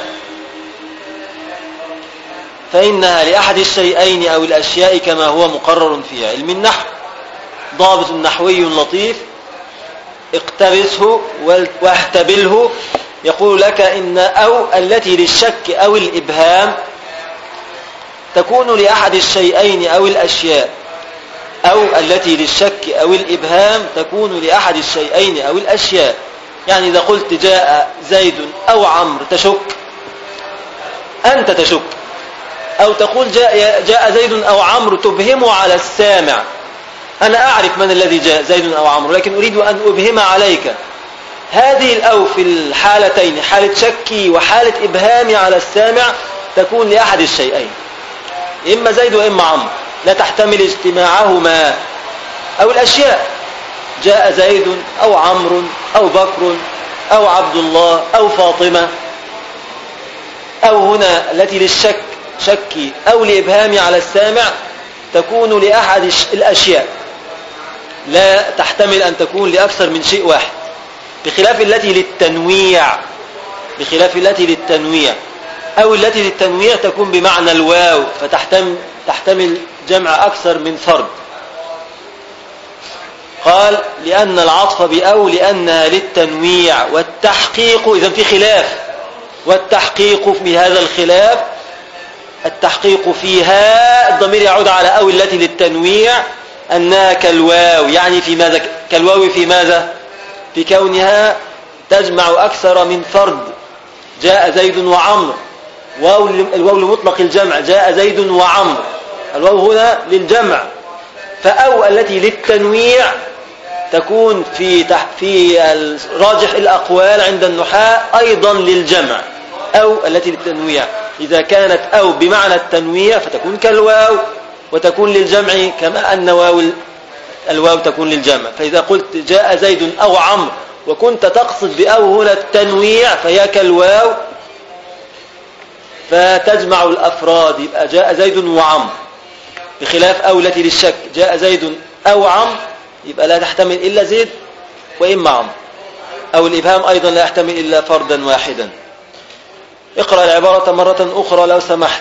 فإنها لأحد الشيئين أو الأشياء كما هو مقرر في علم النحو. ضابط نحوي لطيف اقتبسه واحتبله، يقول لك إن أو التي للشك أو الإبهام تكون لأحد الشيئين أو الأشياء، أو التي للشك أو الإبهام تكون لأحد الشيئين أو الأشياء. يعني إذا قلت جاء زيد أو عمرو تشك، أنت تشك، أو تقول جاء زيد أو عمرو تبهم على السامع. أنا أعرف من الذي جاء زيد أو عمرو، لكن أريد أن أبهم عليك. هذه الأو في الحالتين، حالة شكي وحالة إبهامي على السامع، تكون لأحد الشيئين، إما زيد وإما عمرو، لا تحتمل اجتماعهما. أو الأشياء، جاء زيد أو عمرو أو بكر أو عبد الله أو فاطمة. أو هنا التي للشك شكي أو لإبهامي على السامع تكون لأحد الأشياء، لا تحتمل أن تكون لأكثر من شيء واحد، بخلاف التي للتنويع. أو التي للتنويع تكون بمعنى الواو، فتحتمل جمع أكثر من فرد. قال لأن العطف بأو لأنها للتنويع. والتحقيق، إذن في خلاف، والتحقيق في هذا الخلاف، التحقيق فيها الضمير يعود على أو التي للتنويع أنها كالواو. يعني في ماذا كالواو؟ في ماذا؟ في كونها تجمع أكثر من فرد. جاء زيد وعمرو، الواو لمطلق الجمع، جاء زيد وعمرو، الواو هنا للجمع. فأو التي للتنويع تكون في راجح الأقوال عند النحاة أيضا للجمع. أو التي للتنويع إذا كانت أو بمعنى التنويع فتكون كالواو وتكون للجمع، كما أن الواو تكون للجمع. فإذا قلت جاء زيد أو عمرو وكنت تقصد بأو هنا التنويع فهي كالواو، فتجمع الأفراد، يبقى جاء زيد وعمرو. بخلاف أو التي للشك، جاء زيد أو عمرو، يبقى لا تحتمل إلا زيد وإما عمرو. أو الإبهام أيضا لا يحتمل إلا فردا واحدا. اقرأ العبارة مرة أخرى لو سمحت.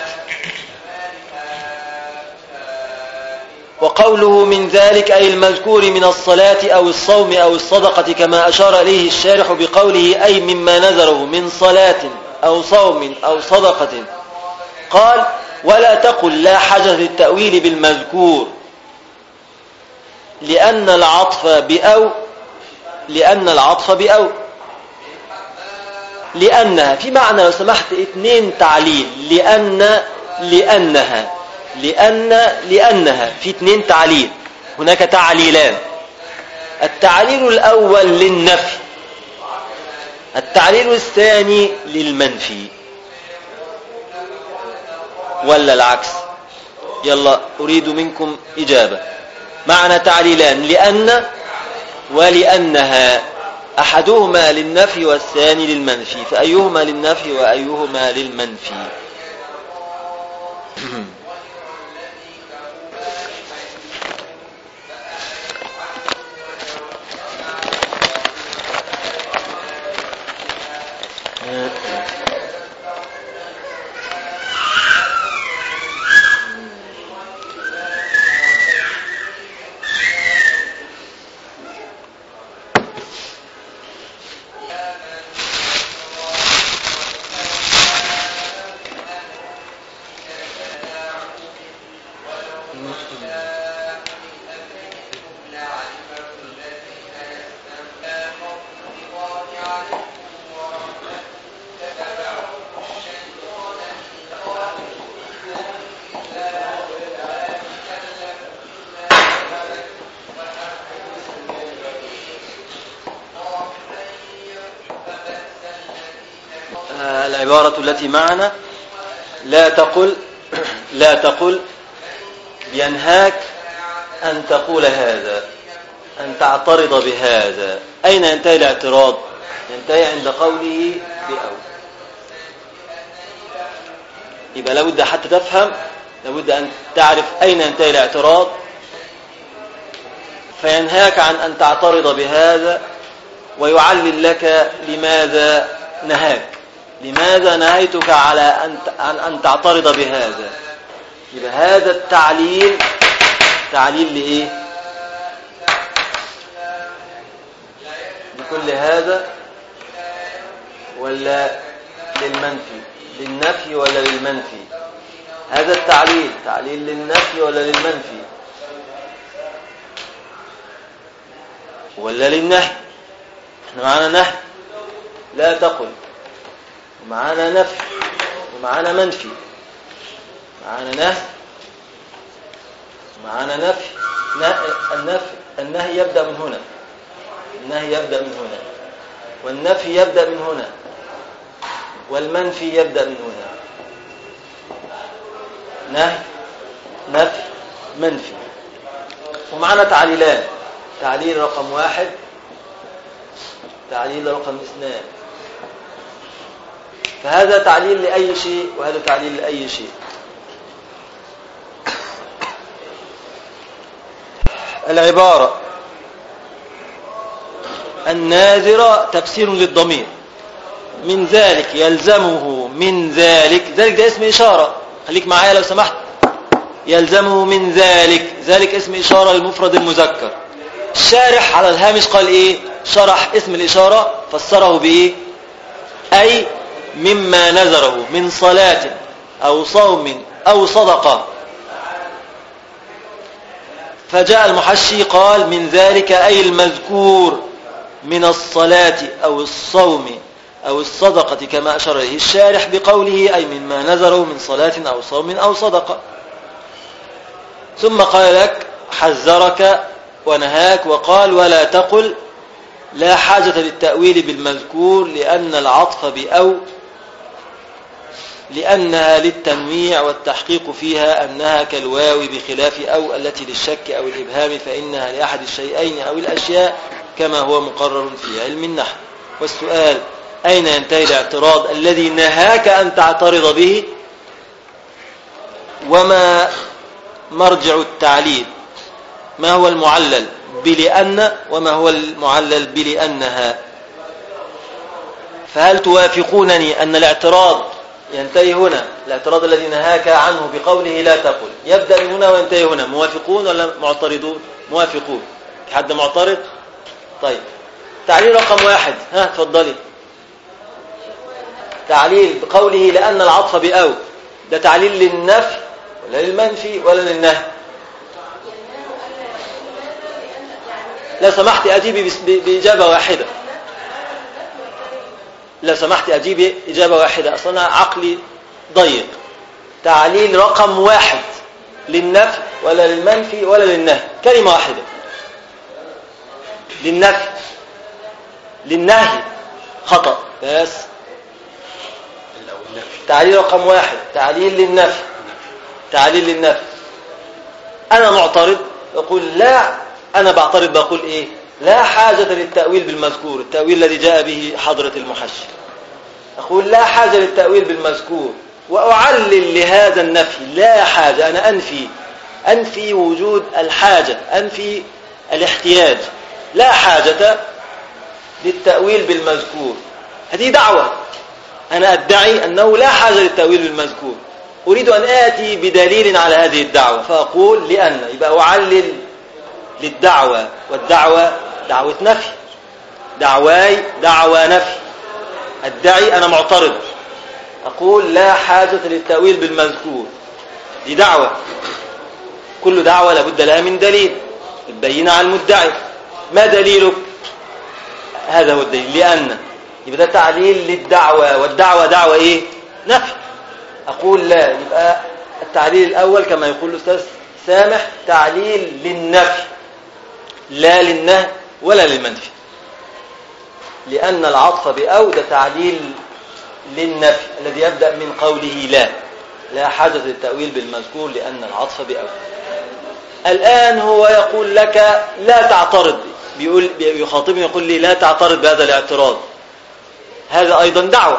وقوله من ذلك أي المذكور من الصلاة أو الصوم أو الصدقة، كما أشار إليه الشارح بقوله أي مما نذره من صلاة أو صوم أو صدقة. قال ولا تقل لا حاجة للتأويل بالمذكور لأن العطف بأو لأنها في معنى لو سمحت 2 تعليل. لأنها في 2 تعليل. هناك تعليلان. التعليل الأول للنفي، التعليل الثاني للمنفي، ولا العكس؟ يلا أريد منكم إجابة. معنى تعليلان، لأن ولأنها، أحدهما للنفي والثاني للمنفي، فأيهما للنفي وأيهما للمنفي؟ العبارة التي معنا لا لا تقل ينهاك أن تقول هذا، أن تعترض بهذا. أين ينتهي الاعتراض؟ ينتهي عند قوله بأو. يبقى لابد حتى تفهم، لابد أن تعرف أين ينتهي الاعتراض، فينهاك عن أن تعترض بهذا ويعلل لك لماذا نهاك، لماذا نهيتك على أن تعترض بهذا. يبقى هذا التعليل تعليل لإيه؟ لكل هذا ولا للمنفي؟ للنفي ولا للمنفي؟ هذا التعليل تعليل للنفي ولا للمنفي ولا للنهي؟ احنا معانا نهي لا تقل، ومعانا نفي، ومعانا منفي. معانا نهي ومعانا نفي. النهي يبدأ من هنا، النهي يبدأ من هنا، والنفي يبدأ من هنا، والمنفي يبدأ من هنا. نهي، نفي، منفي. ومعنا تعليلان، تعليل رقم 1، تعليل رقم 2. فهذا تعليل لأي شيء وهذا تعليل لأي شيء. العبارة الناذرة تفسير للضمير. من ذلك يلزمه من ذلك، ذلك ده اسم إشارة، خليك معايا لو سمحت. يلزمه من ذلك، ذلك اسم إشارة للمفرد المذكر. الشارح على الهامش قال إيه؟ شرح اسم الإشارة فسره بإيه؟ أي مما نذره من صلاة أو صوم أو صدقة. فجاء المحشي قال من ذلك أي المذكور من الصلاة أو الصوم أو الصدقة، كما أشار إليه الشارح بقوله أي مما نذره من صلاة أو صوم أو صدقة. ثم قال لك حذرك ونهاك وقال ولا تقل لا حاجة للتأويل بالمذكور لأن العطف بأو لأنها للتنويع والتحقيق فيها أنها كالواو بخلاف أو التي للشك أو الإبهام، فإنها لأحد الشيئين أو الأشياء كما هو مقرر في علم النحو. والسؤال أين ينتهي الاعتراض الذي نهاك أن تعترض به؟ وما مرجع التعليل؟ ما هو المعلل بلأن وما هو المعلل بلأنها؟ فهل توافقونني أن الاعتراض ينتهي هنا، الاعتراض الذي نهاك عنه بقوله لا تقل يبدأ من هنا وينتهي هنا؟ موافقون ولا معترضون؟ موافقون. حد معترض؟ طيب تعليل رقم 1، ها تفضلي. تعليل بقوله لأن العطف بأو، ده تعليل للنفي ولا للمنفي ولا للنهي؟ لو سمحت أجيبي بإجابة واحدة، لو سمحت أجيبي إجابة واحدة، أصلا عقلي ضيق. تعليل رقم 1 للنفي ولا للمنفي ولا للنهي؟ كلمة واحدة. للنفي. للنهي خطأ. بس تعليل رقم 1 تعليل للنفي، تعليل للنفي. أنا معترض أقول لا، أنا بعترض بقول إيه؟ لا حاجة للتأويل بالمذكور، التأويل الذي جاء به حضرة المحشي. أقول لا حاجة للتأويل بالمذكور وأعلل لهذا النفي لا حاجة. أنا أنفي وجود الحاجة، أنفي الاحتياج. لا حاجة للتأويل بالمذكور. هذه دعوة، أنا أدعي أنه لا حاجة للتأويل بالمذكور، أريد أن آتي بدليل على هذه الدعوة، فأقول لأن، يبقى أعلل للدعوة، والدعوة دعوة نفي، دعواي دعوة نفي. أدعي أنا معترض، أقول لا حاجة للتأويل بالمذكور، دي دعوة. كل دعوة لابد لها من دليل، البينة على المدعي. ما دليلك؟ هذا هو الدليل، لأن. يبقى ده تعليل للدعوة، والدعوة دعوة إيه؟ نفي. أقول لا، يبقى التعليل الأول كما يقول الأستاذ سامح تعليل للنفي لا للنهي ولا للمنفي، لأن العطف بأو ده تعليل للنفي الذي يبدأ من قوله لا. لا حاجة للتأويل بالمذكور لأن العطف بأول. الآن هو يقول لك لا تعترض، يخاطبني يقول لي لا تعترض بهذا الاعتراض، هذا أيضا دعوة.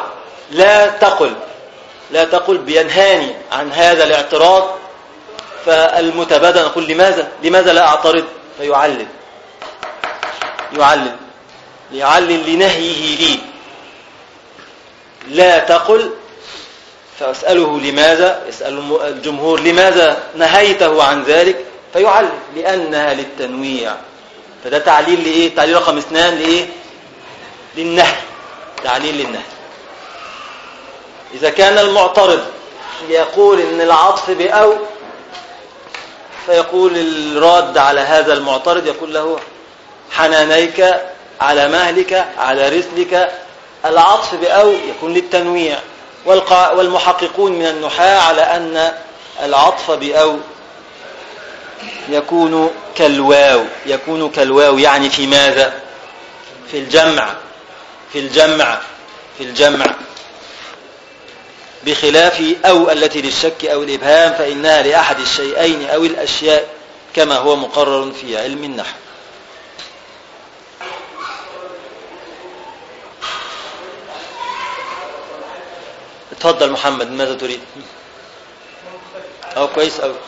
لا تقل بينهاني عن هذا الاعتراض. فالمتبادل نقول لماذا لا أعترض؟ فيعلل لنهيه لي. لا تقل، فأسأله لماذا، يسأل الجمهور لماذا نهيته عن ذلك، فيعلل لأنها للتنويع. فده تعليل لإيه؟ تعليل رقم 2 لإيه؟ للنهي، تعليل للنهي. إذا كان المعترض يقول إن العطف بأو، فيقول الراد على هذا المعترض يقول له حنانيك على مهلك على رسلك. العطف بأو يكون للتنويع، والمحققون من النحاة على أن العطف بأو يكون كالواو. يعني في ماذا؟ في الجمع بخلاف أو التي للشك أو الإبهام، فإنها لأحد الشيئين أو الأشياء كما هو مقرر في علم النحو. اتفضل محمد، ماذا تريد؟ أو كويس أو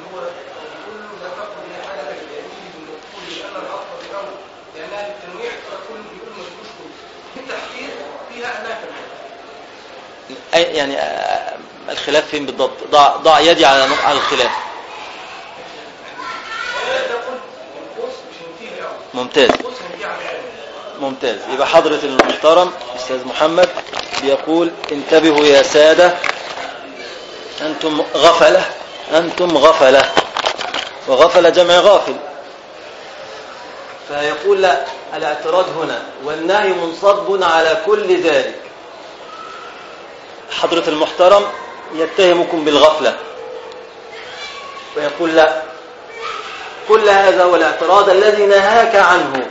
يعني الخلاف فين بالضبط؟ ضع يدي على الخلاف. ممتاز. يبقى حضرة المحترم أستاذ محمد بيقول انتبهوا يا سادة، أنتم غفلة، وغفل جمع غافل. فيقول لا، الاعتراض هنا والنهي منصب على كل ذلك. حضرة المحترم يتهمكم بالغفلة ويقول لا، كل هذا هو الاعتراض الذي نهاك عنه.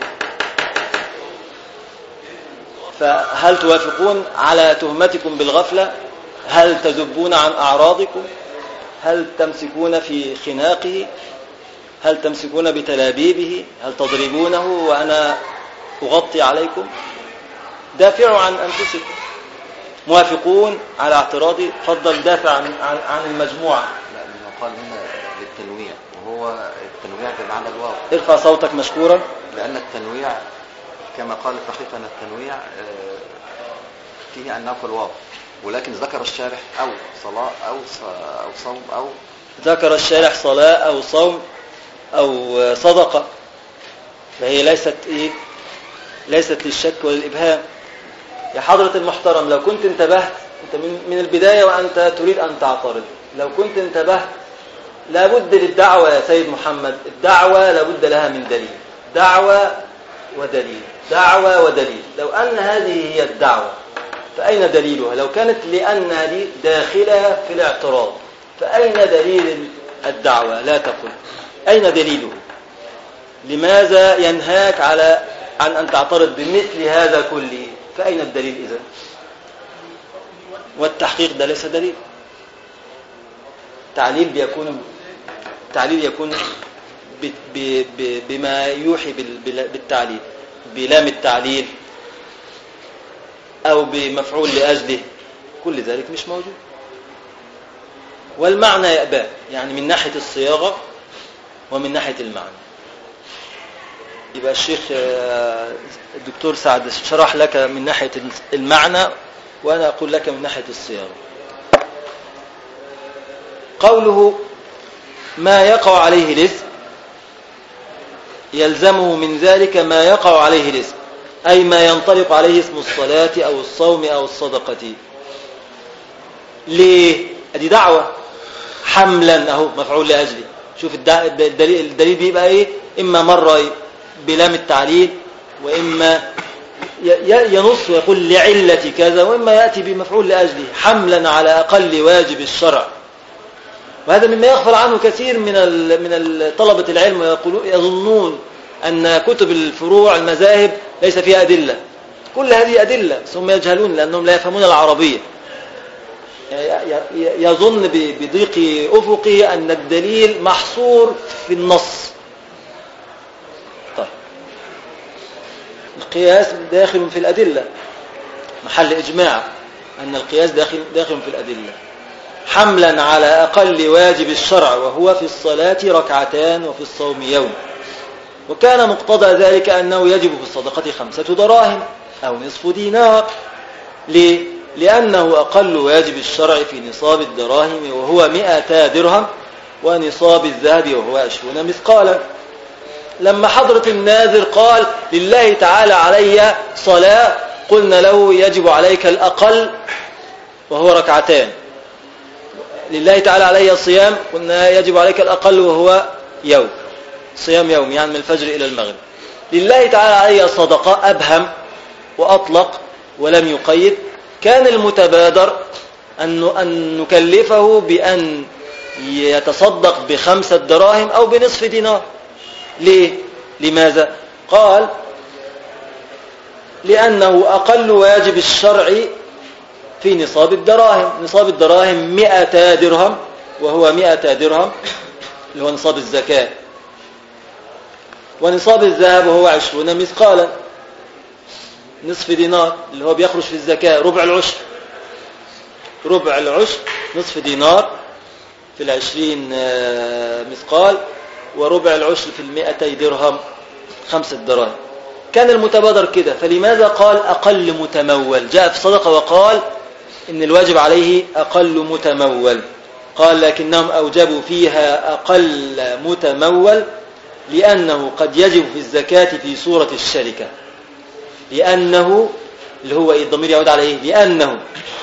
فهل توافقون على تهمتكم بالغفلة؟ هل تذبون عن أعراضكم؟ هل تمسكون في خناقه؟ هل تمسكون بتلابيبه؟ هل تضربونه وأنا أغطي عليكم؟ دافعوا عن أنفسكم. موافقون على اعتراضي؟ فضل دافع عن المجموعة. لا، لأنه قال هنا للتنويع، وهو التنويع بمعنى الواو. ارفع صوتك مشكورا. لأن التنويع كما قال التحقيق أن التنويع فيه أنه في الواو، ولكن ذكر الشارح أو صلاة أو صوم، أو ذكر الشارح صلاة أو صوم أو صدقة، فهي ليست للشك وللإبهام. يا حضرة المحترم، لو كنت انتبهت انت من البداية وأنت تريد أن تعترض، لو كنت انتبهت لابد للدعوة يا سيد محمد، الدعوة لابد لها من دليل، دعوة ودليل. لو أن هذه هي الدعوة فأين دليلها؟ لو كانت لأنها دي داخلة في الاعتراض فأين دليل الدعوة؟ لا تقل أين دليله؟ لماذا ينهاك عن أن تعترض بمثل هذا كله؟ فأين الدليل إذن؟ والتحقيق ده ليس دليل. تعليل يكون بما يوحي بالتعليل، بلام التعليل أو بمفعول لأجله، كل ذلك مش موجود. والمعنى يأبى، يعني من ناحية الصياغة ومن ناحية المعنى. يبقى الشيخ الدكتور سعد شرح لك من ناحية المعنى، وأنا أقول لك من ناحية الصياغة. قوله ما يقع عليه الاسم، يلزمه من ذلك ما يقع عليه الاسم، أي ما ينطلق عليه اسم الصلاة أو الصوم أو الصدقة. ليه؟ دي دعوة حملا، أهو مفعول لأجله. شوف الدليل بيبقى إيه؟ إما مرة بلام التعليل، وإما ينص ويقول لعلة كذا، وإما يأتي بمفعول لأجله حملا على أقل واجب الشرع. وهذا مما يغفل عنه كثير من طلبة العلم، يظنون أن كتب الفروع المذاهب ليس فيها أدلة. كل هذه أدلة، ثم يجهلون لأنهم لا يفهمون العربية. يظن بضيق أفقه أن الدليل محصور في النص. طيب القياس داخل في الأدلة، محل إجماع أن القياس داخل في الأدلة، حملا على أقل واجب الشرع وهو في الصلاة ركعتان وفي الصوم يوم. وكان مقتضى ذلك أنه يجب في الصدقة 5 دراهم أو نصف دينار. ليه؟ لأنه أقل واجب الشرع في نصاب الدراهم وهو 200 درهم، ونصاب الذهب وهو 20 مثقالا. لما حضرة الناذر قال لله تعالى علي صلاة، قلنا له يجب عليك الأقل وهو ركعتان. لله تعالى علي صيام، قلنا يجب عليك الأقل وهو يوم، صيام يوم يعني من الفجر إلى المغرب. لله تعالى علي صدقة، أبهم وأطلق ولم يقيد. كان المتبادر أن نكلفه بأن يتصدق ب5 دراهم أو بنصف دينار. ليه؟ لماذا؟ قال لأنه أقل واجب الشرع في نصاب الدراهم. نصاب الدراهم 200 درهم، وهو 200 درهم اللي هو نصاب الزكاة. ونصاب الذهب وهو 20 مثقالا، نصف دينار اللي هو بيخرج في الزكاة، ربع العشر. ربع العشر نصف دينار في 20 مثقال، وربع العشر في 200 درهم 5 دراهم. كان المتبادر كده. فلماذا قال أقل متمول؟ جاء في صدقة وقال إن الواجب عليه أقل متمول. قال لكنهم أوجبوا فيها أقل متمول لأنه قد يجب في الزكاة في صورة الشركة. لأنه اللي هو الضمير يعود على إيه؟ لأنه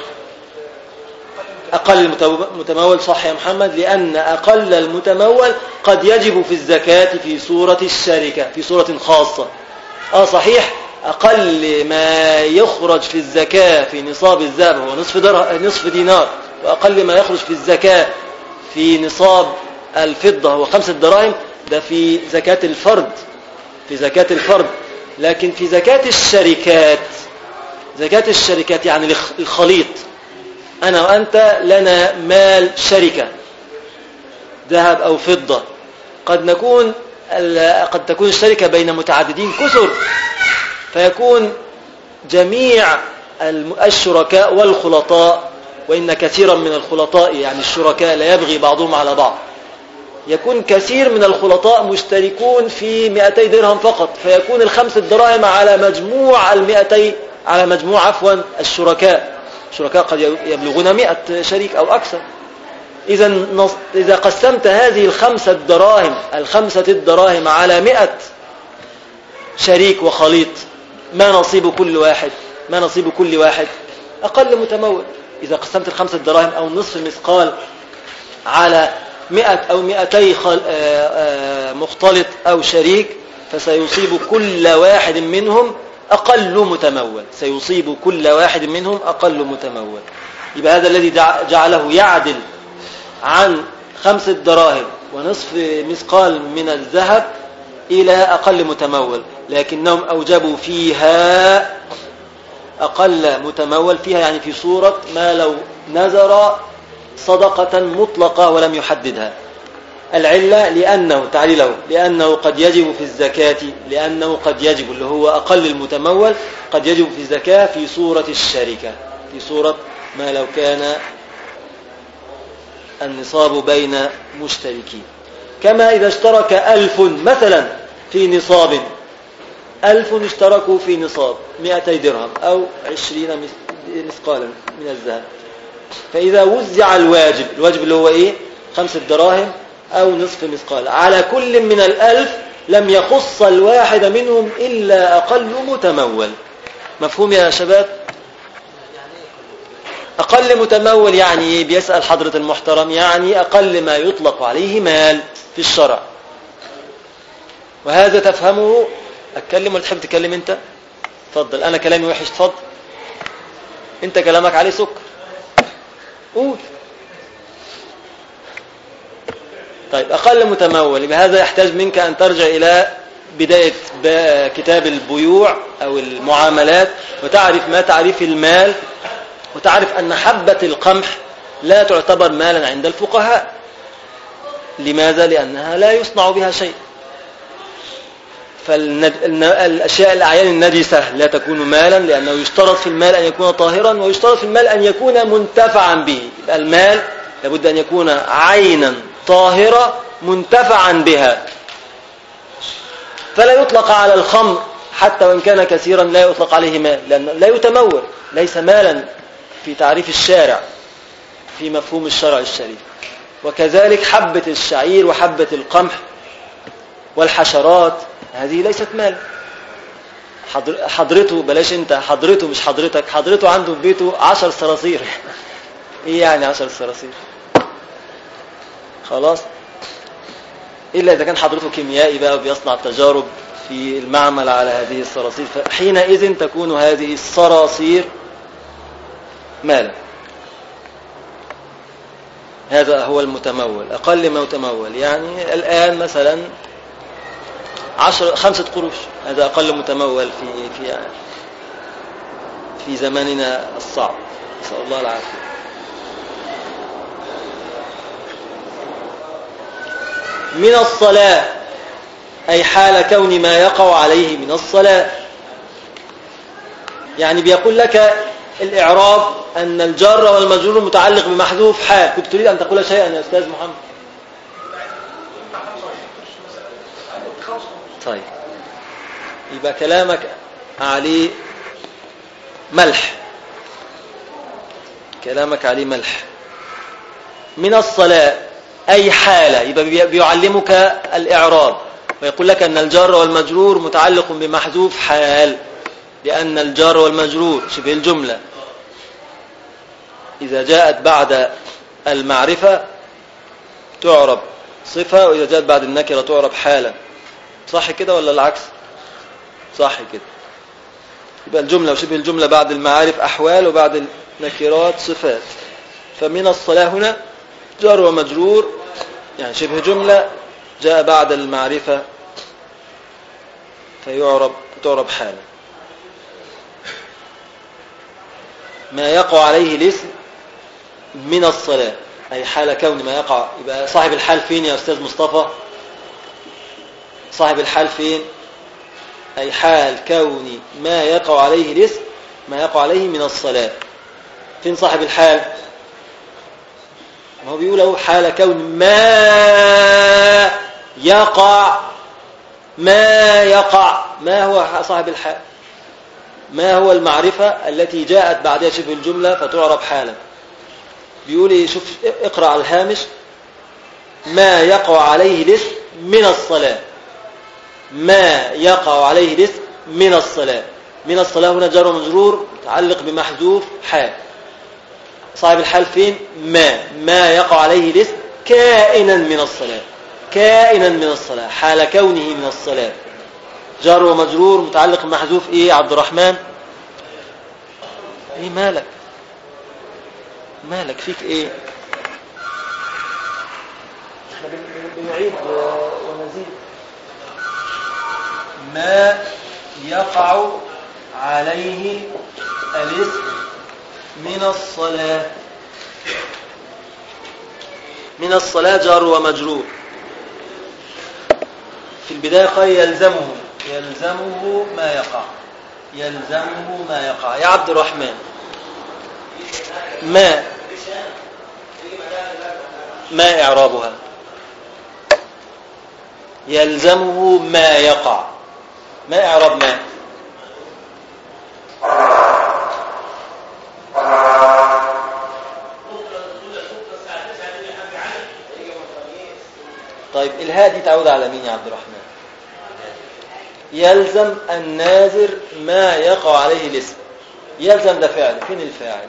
أقل المتمول. صح يا محمد؟ لأن أقل المتمول قد يجب في الزكاة في صورة الشركة، في صورة خاصة. صحيح، أقل ما يخرج في الزكاة في نصاب الذهب هو نصف دينار، وأقل ما يخرج في الزكاة في نصاب الفضة هو 5 دراهم. ده في زكاة الفرد، في زكاة الفرد. لكن في زكاة الشركات، زكاة الشركات يعني الخليط، أنا وأنت لنا مال شركة ذهب أو فضة، قد تكون الشركة بين متعددين كثر، فيكون جميع الشركاء والخلطاء، وإن كثيرا من الخلطاء يعني الشركاء لا يبغي بعضهم على بعض، يكون كثير من الخلطاء مشتركون في 200 درهم فقط، فيكون 5 دراهم على مجموع 200 على مجموع الشركاء قد يبلغون 100 شريك أو أكثر. إذا قسمت هذه 5 دراهم على 100 شريك وخليط، ما نصيب كل واحد؟ أقل متمول. إذا قسمت 5 دراهم أو نصف مثقال على 100 أو 200 مختلط أو شريك، فسيصيب كل واحد منهم أقل متمول، يبقى هذا الذي جعله يعدل عن 5 دراهم ونصف مثقال من الذهب إلى أقل متمول. لكنهم أوجبوا فيها أقل متمول، فيها يعني في صورة ما لو نذر صدقة مطلقة ولم يحددها. العلة لأنه قد يجب في الزكاة، اللي هو أقل المتمول قد يجب في الزكاة في صورة الشركة، في صورة ما لو كان النصاب بين مشتركين. كما إذا اشترك 1000 مثلا في نصاب، 1000 اشتركوا في نصاب 200 درهم أو 20 مثقالا من الذهب، فإذا وزع الواجب اللي هو 5 دراهم أو نصف مثقال على كل من 1000، لم يخص الواحد منهم إلا أقل متمول. مفهوم يا شباب؟ أقل متمول يعني بيسأل حضرة المحترم، يعني أقل ما يطلق عليه مال في الشرع. وهذا تفهمه. أتكلم ولا تحب تكلم أنت؟ تفضل. أنا كلامي وحش، تفضل. أنت كلامك عليه سكر، قول. طيب، أقل متمول، بهذا يحتاج منك أن ترجع إلى بداية كتاب البيوع أو المعاملات، وتعرف ما تعريف المال، وتعرف أن حبة القمح لا تعتبر مالا عند الفقهاء. لماذا؟ لأنها لا يصنع بها شيء. فالأشياء الأعيان النجسة لا تكون مالا، لأنه يشترط في المال أن يكون طاهرا، ويشترط في المال أن يكون منتفعا به. المال لابد أن يكون عينا طاهرة منتفعا بها. فلا يطلق على الخمر حتى وإن كان كثيرا، لا يطلق عليه مال، لأنه لا يتمول، ليس مالا في تعريف الشارع في مفهوم الشرع الشريف. وكذلك حبة الشعير وحبة القمح والحشرات هذه ليست مال. حضرته، بلاش انت، حضرته مش حضرتك، حضرته عنده في بيته 10 صراصير. ايه يعني 10 صراصير؟ خلاص، إلا إذا كان حضرته كيميائي بقى وبيصنع تجارب في المعمل على هذه الصراصير، فحينئذ تكون هذه الصراصير مالا. هذا هو المتمول، أقل ما يتمول. يعني الآن مثلا 5 قروش، هذا أقل متمول في زماننا الصعب، نسأل الله العافية. من الصلاة، أي حال كون ما يقع عليه من الصلاة. يعني بيقول لك الإعراب أن الجر والمجرور متعلق بمحذوف حال. كنت تريد أن تقول شيئا يا أستاذ محمد؟ طيب، يبقى كلامك عليه ملح، كلامك عليه ملح. من الصلاة أي حالة، يبقى بيعلمك الإعراب ويقول لك أن الجر والمجرور متعلق بمحذوف حال، لأن الجر والمجرور شبه الجملة إذا جاءت بعد المعرفة تعرب صفة، وإذا جاءت بعد النكرة تعرب حالا. صح كده ولا العكس؟ صح كده. يبقى الجملة وشبه الجملة بعد المعارف أحوال، وبعد النكرات صفات. فمن الصلاة هنا جر ومجرور، يعني شبه جملة جاء بعد المعرفة تعرب حالا. ما يقع عليه الاسم من الصلاة، أي حال كون ما يقع. يبقى صاحب الحال فين يا أستاذ مصطفى؟ صاحب الحال فين؟ أي حال كون ما يقع عليه الاسم، ما يقع عليه من الصلاة. فين صاحب الحال؟ ما هو بيقوله حال كون ما يقع. ما هو صاحب الحال؟ ما هو المعرفة التي جاءت بعدها شبه الجملة فتعرب حالا؟ بيقول ايه؟ شوف، اقرأ على الهامش. ما يقع عليه الاسم من الصلاة. ما يقع عليه الاسم من الصلاة. من الصلاة هنا جار ومجرور متعلق بمحذوف حال. صاحب الحال فين؟ ما يقع عليه الاسم كائنا من الصلاة. كائنا من الصلاة، حال كونه من الصلاة. جار ومجرور متعلق بمحذوف ايه يا عبد الرحمن؟ ايه مالك فيك ايه؟ احنا بنعيد ونزيد. ما يقع عليه الاسم من الصلاة. من الصلاة جار ومجرور. في البداية قال يلزمه ما يقع. يلزمه ما يقع. يا عبد الرحمن، ما إعرابها؟ يلزمه ما يقع. ما إعراب ما؟ طيب، الهادي تعود على مين يا عبد الرحمن؟ يلزم الناذر ما يقع عليه الاسم. يلزم ده فعل، فين الفاعل؟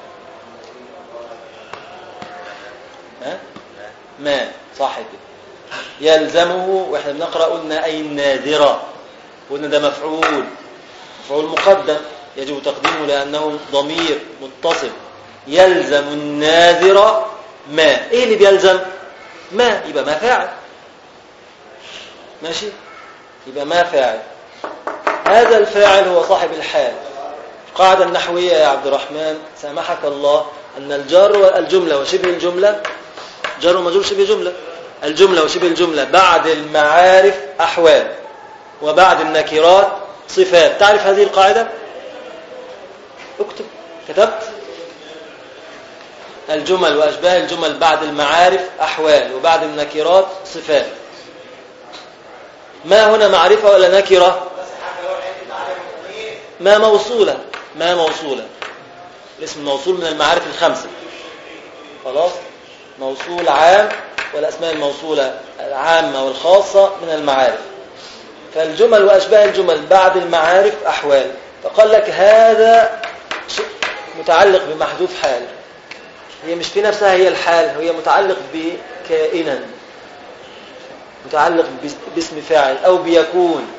ما صح كده. يلزمه، واحنا بنقرأ قلنا أي الناذرة، قلنا ده مفعول مقدم يجب تقديمه لأنه ضمير متصل. يلزم الناذرة ما. ايه اللي بيلزم؟ ما، يبقى ما فاعل. ماشي، يبقى ما فاعل. هذا الفاعل هو صاحب الحال. القاعدة النحوية يا عبد الرحمن سامحك الله أن الجار والجملة وشبه الجملة جار ومجرور شبه جملة، الجملة وشبه الجملة بعد المعارف أحوال وبعد النكرات صفات. تعرف هذه القاعدة؟ اكتب. كتبت؟ الجمل وأشباه الجمل بعد المعارف أحوال وبعد النكرات صفات. ما هنا معرفة ولا نكرة؟ ما موصولة. ما موصولة، الاسم الموصول من المعارف الخمسة. خلاص، موصول عام، والأسماء الموصولة العامة والخاصة من المعارف. فالجمل وأشباه الجمل بعد المعارف أحوال. فقال لك هذا متعلق بمحذوف حال، هي مش في نفسها هي الحال، هي متعلق بكائنا، متعلق باسم فاعل أو بيكون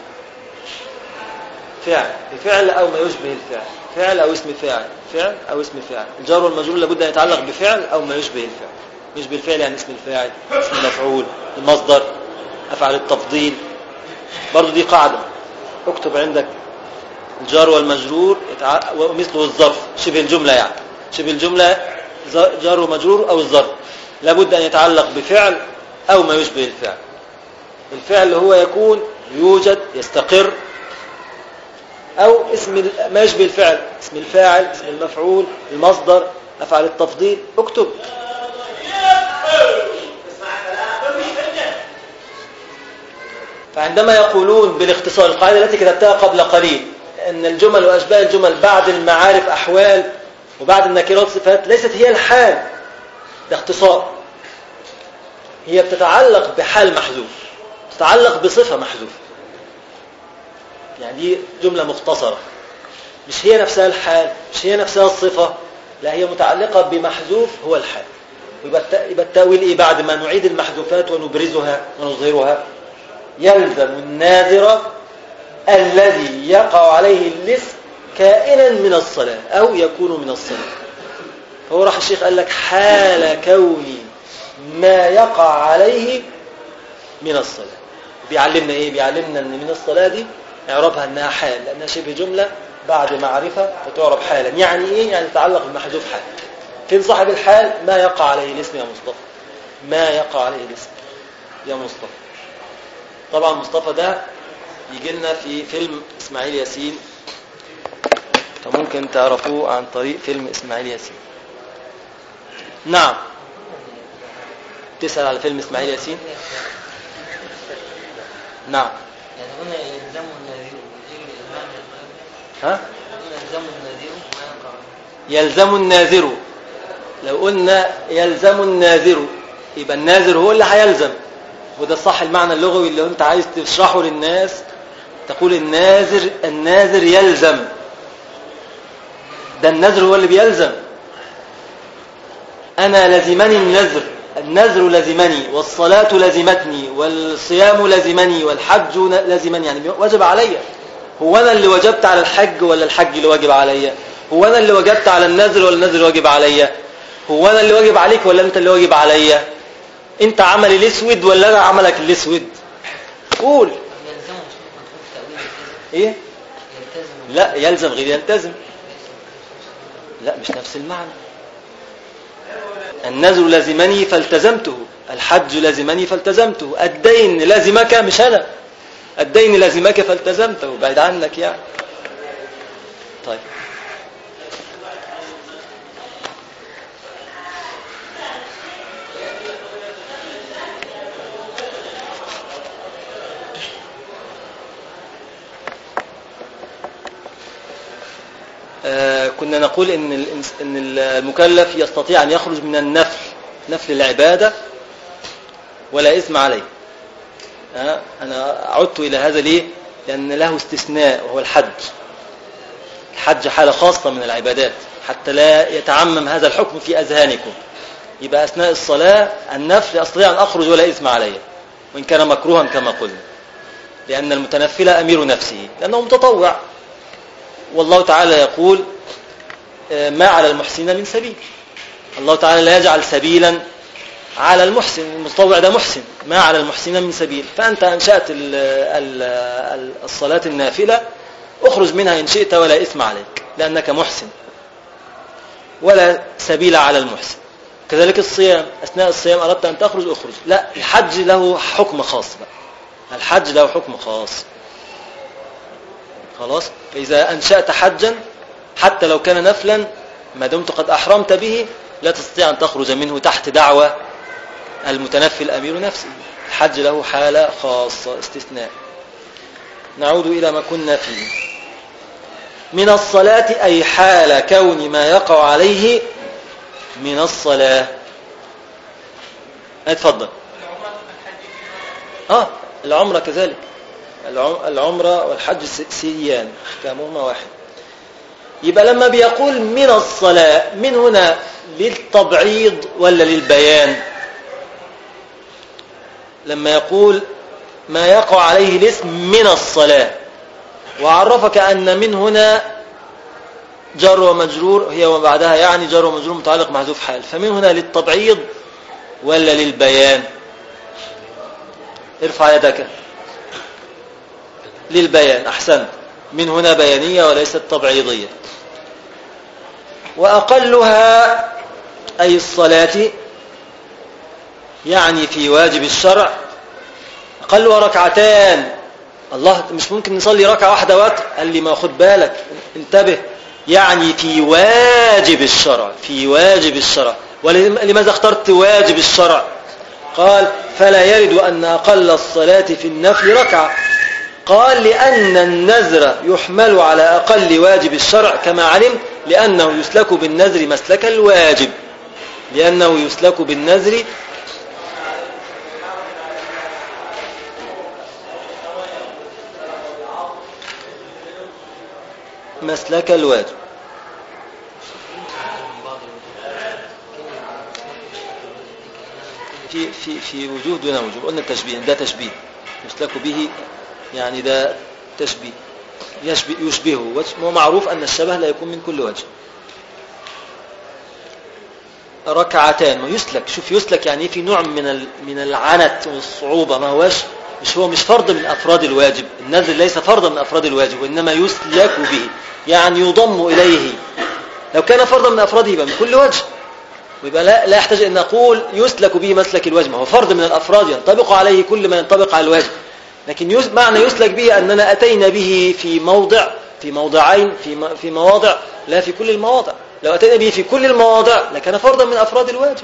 فعل، بفعل أو ما يشبه الفعل، فعل أو اسم فاعل، فعل أو اسم فاعل. الجار والمجرور لابد أن يتعلق بفعل أو ما يشبه الفعل. يشبه الفعل يعني اسم الفاعل، اسم المفعول، المصدر، أفعل التفضيل. برضو دي قاعدة اكتب عندك. الجار والمجرور ومثله الظرف، شبه الجملة يعني شبه الجملة جار ومجرور أو الظرف لابد أن يتعلق بفعل أو ما يشبه الفعل. الفعل هو يكون، يوجد، يستقر، أو اسم ما يشبه الفعل، اسم الفاعل، اسم المفعول، المصدر، أفعل التفضيل. اكتب. فعندما يقولون بالاختصار القاعدة التي كتبتها قبل قليل أن الجمل وأشباه الجمل بعد المعارف أحوال وبعد النكرات صفات، ليست هي الحال، ده اختصار. هي بتتعلق بحال محذوف، تتعلق بصفة محذوفة. يعني دي جملة مختصرة، مش هي نفسها الحال، مش هي نفسها الصفة، لا، هي متعلقة بمحذوف هو الحال. يبقى التأويل إيه؟ بعد ما نعيد المحذوفات ونبرزها ونظهرها، يلزم الناذر الذي يقع عليه الاسم كائنا من الصلاة أو يكون من الصلاة. فهو راح الشيخ قال لك حال كوني ما يقع عليه من الصلاة. بيعلمنا إيه؟ بيعلمنا أن من الصلاة دي اعربها أنها حال، لأنها شبه جملة بعد معرفة فتعرب حالا. يعني إيه؟ يعني تتعلق بمحذوف حال. فين صاحب الحال؟ ما يقع عليه الاسم يا مصطفى، ما يقع عليه الاسم يا مصطفى. طبعا مصطفى ده يجي لنا في فيلم إسماعيل ياسين، فممكن تعرفوه عن طريق فيلم إسماعيل ياسين. نعم، تسأل على فيلم إسماعيل ياسين. نعم. يعني هنا يلزم النذير ها؟ يلزم النذير ما يقع. يلزم الناذر، لو قلنا يلزم الناذر يبقى الناذر هو اللي هيلزم، وده صح المعنى اللغوي اللي انت عايز تشرحه للناس. تقول الناذر يلزم، ده النذر هو اللي بيلزم. أنا لزمني النذر لزمني، والصلاة لزمتني، والصيام لزمني، والحج لزمني، يعني وجب علي. هو أنا اللي وجبت على الحج ولا الحج اللي واجب علي؟ هو أنا اللي وجبت على النذر ولا النذر واجب علي؟ هو أنا اللي واجب عليك ولا أنت اللي واجب علي؟ أنت عملي الأسود ولا أنا عملك الأسود؟ قول. يلزم مش ممكن تكون في تأويل إيه؟ يلتزم. لا، يلزم غير يلتزم، لا مش نفس المعنى. النذر لزمني فالتزمته، الحج لزمني فالتزمته، الدين لزمك مش أنا، الدين لزمك فالتزمته، بعيد عنك يعني. طيب، كنا نقول إن المكلف يستطيع أن يخرج من نفل العبادة ولا إثم عليه. أنا عدت إلى هذا ليه؟ لأن له استثناء وهو الحج. الحج حالة خاصة من العبادات حتى لا يتعمم هذا الحكم في أذهانكم. يبقى أثناء الصلاة النفل أستطيع أن أخرج ولا إثم عليه وإن كان مكروها كما قلنا، لأن المتنفل أمير نفسه لأنه متطوع. والله تعالى يقول ما على المحسنين من سبيل. الله تعالى لا يجعل سبيلا على المحسن، المتطوع ده محسن، ما على المحسنين من سبيل. فأنت أنشأت الصلاة النافلة، اخرج منها إن شئت ولا إثم عليك لأنك محسن. ولا سبيل على المحسن. كذلك الصيام، أثناء الصيام أردت أن تخرج أخرج. لا، الحج له حكم خاص بقى. الحج له حكم خاص. خلاص. فإذا أنشأت حجا حتى لو كان نفلا ما دمت قد أحرمت به لا تستطيع أن تخرج منه تحت دعوة المتنفي الأمير نفسه. الحج له حالة خاصة استثناء. نعود إلى ما كنا فيه. من الصلاة أي حال كون ما يقع عليه من الصلاة. اتفضل. العمرة كذلك. العمرة والحج سيان احكامهما واحد. يبقى لما بيقول من الصلاة، من هنا للتبعيض ولا للبيان؟ لما يقول ما يقع عليه الاسم من الصلاة وعرفك أن من هنا جر ومجرور هي وما بعدها، يعني جر ومجرور متعلق محذوف حال، فمن هنا للتبعيض ولا للبيان؟ ارفع يدك. للبيان. أحسنت. من هنا بيانية وليست تبعيضية. وأقلها أي الصلاة يعني في واجب الشرع أقلها ركعتان. الله، مش ممكن نصلي ركعة واحدة وتر؟ قال لي ما خد بالك انتبه، يعني في واجب الشرع. في واجب الشرع. ولماذا اخترت واجب الشرع؟ قال فلا يرد أن أقل الصلاة في النفل ركعة. قال لأن النذر يحمل على أقل واجب الشرع كما علم، لأنه يسلك بالنذر مسلك الواجب. لأنه يسلك بالنذر مسلك الواجب. في وجود دون وجود. قلنا التشبيه ده تشبيه يسلك به، يعني ده تشبيه يشبهه. ومعروف أن الشبه لا يكون من كل وجه. ركعتان ما يسلك. شوف يسلك يعني في نوع من العنت والصعوبة. ما هوش مش فرض من أفراد الواجب. النذر ليس فرضا من أفراد الواجب، وإنما يسلك به يعني يضم إليه. لو كان فرضا من أفراده يبقى من كل وجه، ويبقى لا يحتاج أن نقول يسلك به مسلك الواجب. هو فرض من الأفراد ينطبق عليه كل ما ينطبق على الواجب. لكن معنى يسلك به أننا أتينا به في موضعين في مواضع، لا في كل المواضع. لو أتينا به في كل المواضع لكان فرضا من أفراد الواجب.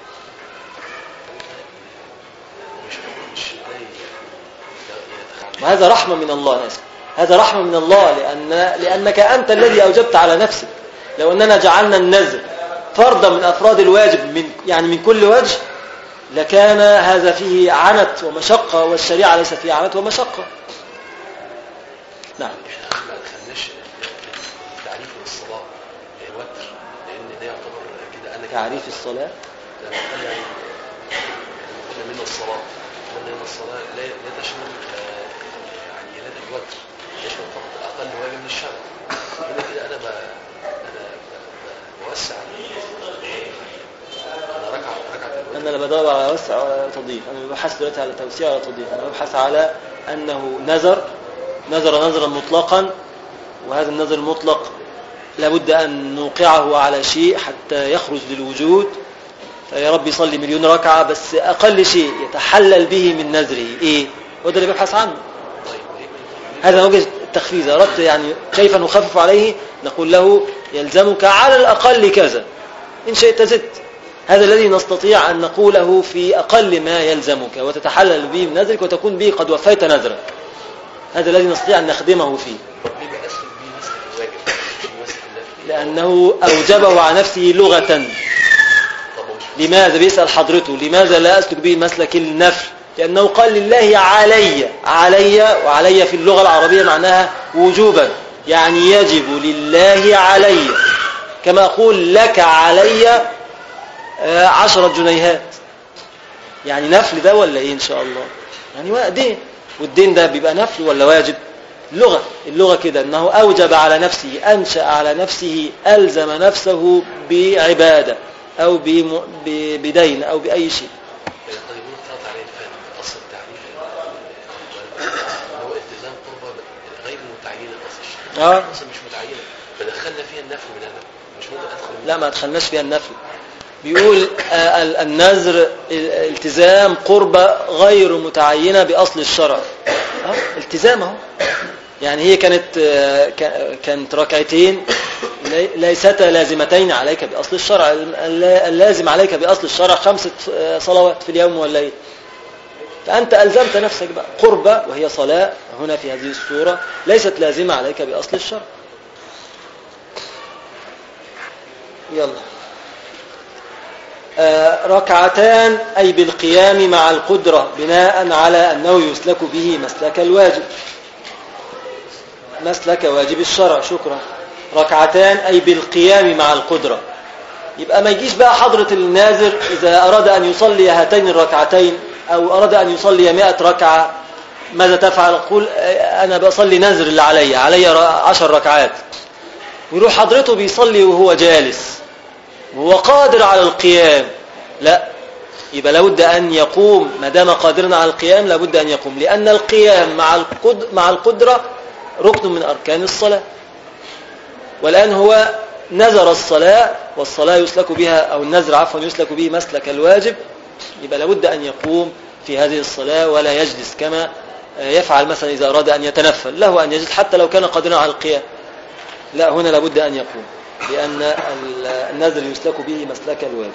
وهذا رحمة من الله. هذا رحمة من الله، لأنك أنت الذي أوجبت على نفسك. لو أننا جعلنا النذر فرضا من أفراد الواجب يعني من كل وجه لكان هذا فيه عنت ومشقة، والشريعة ليس فيها عنت ومشقة. نعم. ما دخلناش تعريف الصلاة وتر، لأن ده يعتبر كده أنا تعريف الصلاة لما قال يعني من الصلاة لا تشمل يعني لا الوتر، يشمل فقط أقل واجب من الشرع. هنا كده أنا بوسع. أنا ركعة أنا لا بدور على وسع ولا تضييف. أنا ببحث دلوقتي على توسيع ولا تضييف. أنا ببحث على أنه نذرا مطلقا، وهذا النذر المطلق لابد أن نوقعه على شيء حتى يخرج للوجود. فيا رب يصلي 1,000,000 ركعة، بس أقل شيء يتحلل به من نذره إيه؟ وده اللي ببحث عنه. هذا وجه التخفيف. أردت يعني كيف نخفف عليه؟ نقول له يلزمك على الأقل كذا، إن شئت زدت. هذا الذي نستطيع أن نقوله في أقل ما يلزمك وتتحلل به من نذرك وتكون به قد وفيت نذرك. هذا الذي نستطيع أن نخدمه فيه، لأنه أوجبه على نفسه لغة. لماذا بيسأل حضرته لماذا لا أسلك به مسلك النفل؟ لأنه قال لله وعلي في اللغة العربية معناها وجوبا، يعني يجب لله علي، كما أقول لك علي 10 جنيهات. يعني نفل ده ولا إيه؟ إن شاء الله يعني دين، والدين ده بيبقى نفل ولا واجب؟ اللغة كده أنه أوجب على نفسه، أنشأ على نفسه، ألزم نفسه بعبادة أو بدين أو بأي شيء. هو التزام قربة غير متعينة أصلا مش متعينة، فدخلنا فيها النفل من هذا مش ممكن ادخل لا ما دخلناش فيها النفل. بيقول النذر التزام قربة غير متعينة بأصل الشرع. التزام اهو. يعني هي كانت ركعتين ليستا لازمتين عليك بأصل الشرع. اللازم عليك بأصل الشرع 5 صلوات في اليوم والليل، فأنت ألزمت نفسك بقى قربة وهي صلاة هنا في هذه الصورة ليست لازمة عليك بأصل الشرع. يلا ركعتان أي بالقيام مع القدرة بناء على أنه يسلك به مسلك الواجب، مسلك واجب الشرع. شكرا. ركعتان أي بالقيام مع القدرة. يبقى ما يجيش بقى حضرة الناذر إذا أراد أن يصلي هاتين الركعتين أو أراد أن يصلي 100 ركعة ماذا تفعل؟ قل أنا بصلي نذر اللي علي 10 ركعات، ويروح حضرته بيصلي وهو جالس وهو قادر على القيام. لا، يبقى لابد أن يقوم. ما دام قادرا على القيام لابد أن يقوم، لأن القيام مع القدرة ركن من أركان الصلاة. والآن هو نذر الصلاة، والصلاة يسلك بها أو النذر عفوا يسلك به مسلك الواجب، يبقى لابد أن يقوم في هذه الصلاة ولا يجلس كما يفعل مثلا إذا أراد أن يتنفل، له أن يجلس حتى لو كان قادرا على القيام. لا، هنا لابد أن يقوم، لأن النذر يسلك به مسلك الواجب.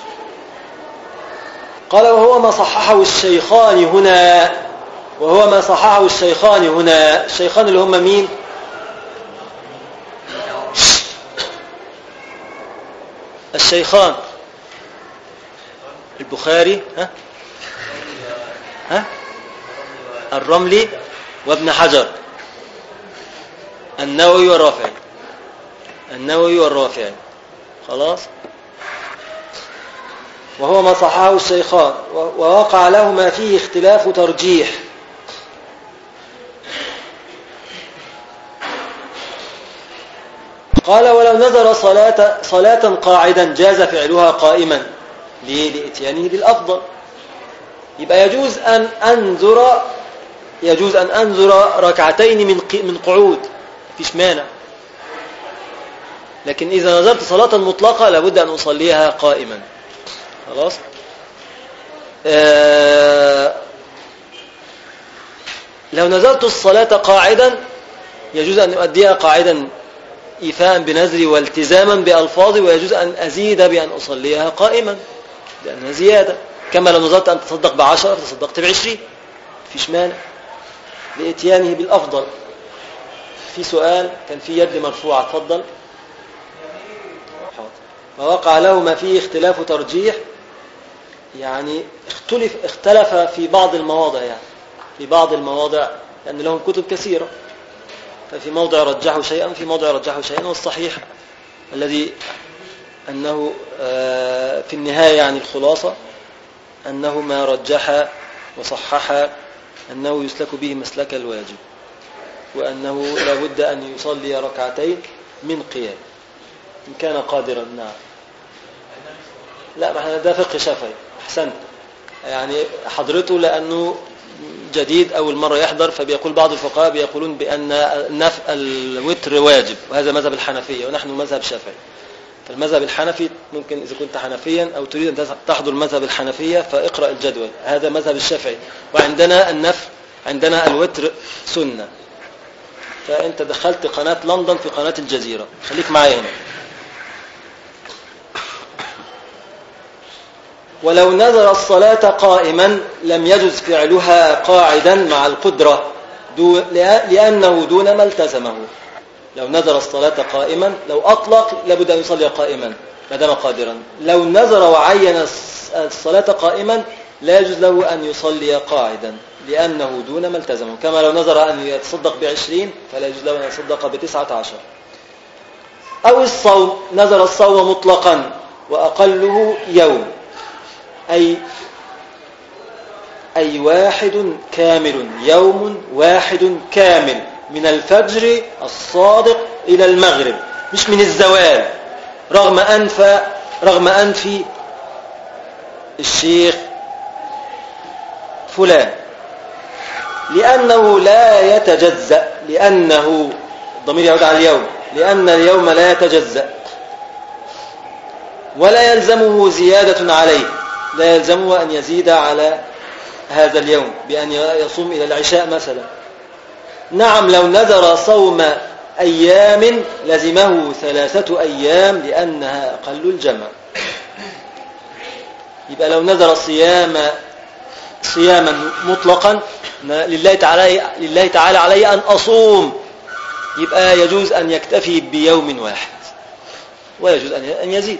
قال وهو ما صححه الشيخان هنا، وهو ما صححه الشيخان هنا. الشيخان اللي هم مين؟ الشيخان البخاري الرملي وابن حجر، النووي والرافعي. خلاص. وهو ما صححه الشيخان ووقع لهما فيه اختلاف ترجيح. قال ولو نذر صلاة قاعدا جاز فعلها قائما. ليه؟ لإتيانه بالأفضل. يبقى يجوز أن أنذر ركعتين من قعود، مفيش مانع. لكن إذا نذرت صلاة مطلقة لابد أن أصليها قائما. خلاص. لو نذرت الصلاة قاعدا يجوز أن أؤديها قاعدا إيفاء بنذري والتزاما بألفاظي، ويجوز أن أزيد بأن أصليها قائما لأنها زيادة. كما لو نذرت أن تصدق ب10 تصدقت ب20، مفيش مانع لإتيانه بالأفضل. في سؤال كان في يد مرفوعة، تفضل. ووقع لهما فيه اختلاف ترجيح، يعني اختلف في بعض المواضع، يعني في بعض المواضع لأن لهم كتب كثيرة، ففي موضع رجحوا شيئا في موضع رجحوا شيئا. والصحيح الذي أنه في النهاية يعني الخلاصة أنه ما رجح وصحح أنه يسلك به مسلك الواجب، وأنه لا بد أن يصلي ركعتين من قيام إن كان قادرا. نعم. لا، ما احنا ده فقه شافعي. أحسنت. يعني حضرته لأنه جديد أول مرة يحضر، فبيقول بعض الفقهاء بيقولون بأن الوتر واجب، وهذا مذهب الحنفية ونحن مذهب شافعي. فالمذهب الحنفي ممكن إذا كنت حنفيا أو تريد أن تحضر المذهب الحنفية فاقرأ الجدول، هذا مذهب الشافعي. وعندنا النفل، عندنا الوتر سنة. فأنت دخلت قناة لندن في قناة الجزيرة، خليك معايا هنا. ولو نذر الصلاة قائما لم يجوز فعلها قاعدا مع القدرة لأنه دون ما التزمه. لو نذر الصلاة قائما، لو أطلق لابد أن يصلي قائما ما دام قادرا. لو نذر وعين الصلاة قائما لا يجوز له أن يصلي قاعدا لأنه دون ما التزمه. كما لو نذر أن يتصدق ب20 فلا يجوز له أن يتصدق ب19. أو الصوم، نذر الصوم مطلقا وأقله يوم، أي واحد كامل، يوم واحد كامل من الفجر الصادق إلى المغرب، مش من الزوال، رغم أنف الشيخ فلان، لأنه لا يتجزأ، لأنه الضمير يعود على اليوم، لأن اليوم لا يتجزأ. ولا يلزمه زيادة عليه، لا يلزمه أن يزيد على هذا اليوم بأن يصوم إلى العشاء مثلا. نعم لو نذر صوم أيام لزمه 3 أيام لأنها أقل الجمع. يبقى لو نذر صياما مطلقا لله تعالى علي أن أصوم، يبقى يجوز أن يكتفي بيوم واحد ويجوز أن يزيد،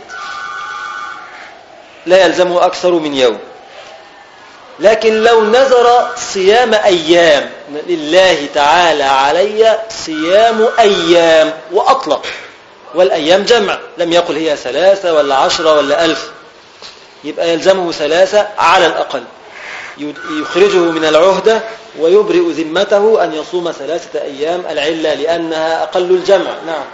لا يلزمه أكثر من يوم. لكن لو نذر صيام أيام لله تعالى علي صيام أيام وأطلق، والأيام جمع، لم يقل هي 3 ولا 10 ولا 1000، يبقى يلزمه 3 على الأقل، يخرجه من العهدة ويبرئ ذمته أن يصوم 3 أيام، العلة لأنها أقل الجمع. نعم.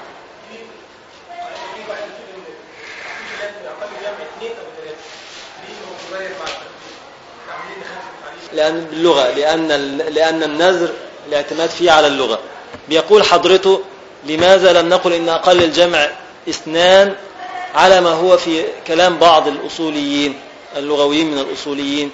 لأن باللغة، لأن النذر الاعتماد فيه على اللغة. بيقول حضرته لماذا لم نقل إن أقل الجمع 2 على ما هو في كلام بعض الأصوليين اللغويين من الأصوليين؟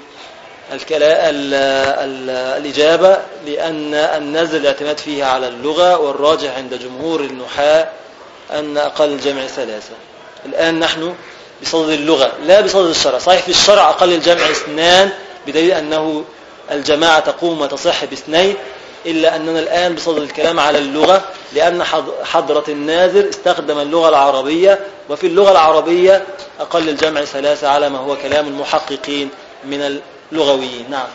الإجابة لأن النذر الاعتماد فيه على اللغة، والراجح عند جمهور النحاة أن أقل الجمع 3. الآن نحن بصدد اللغة لا بصدد الشرع. صحيح في الشرع أقل الجمع 2 بدليل أنه الجماعة تقوم وتصح ب2، إلا أننا الآن بصدد الكلام على اللغة، لأن حضرة الناذر استخدم اللغة العربية، وفي اللغة العربية أقل الجمع 3 على ما هو كلام المحققين من اللغويين. نعم.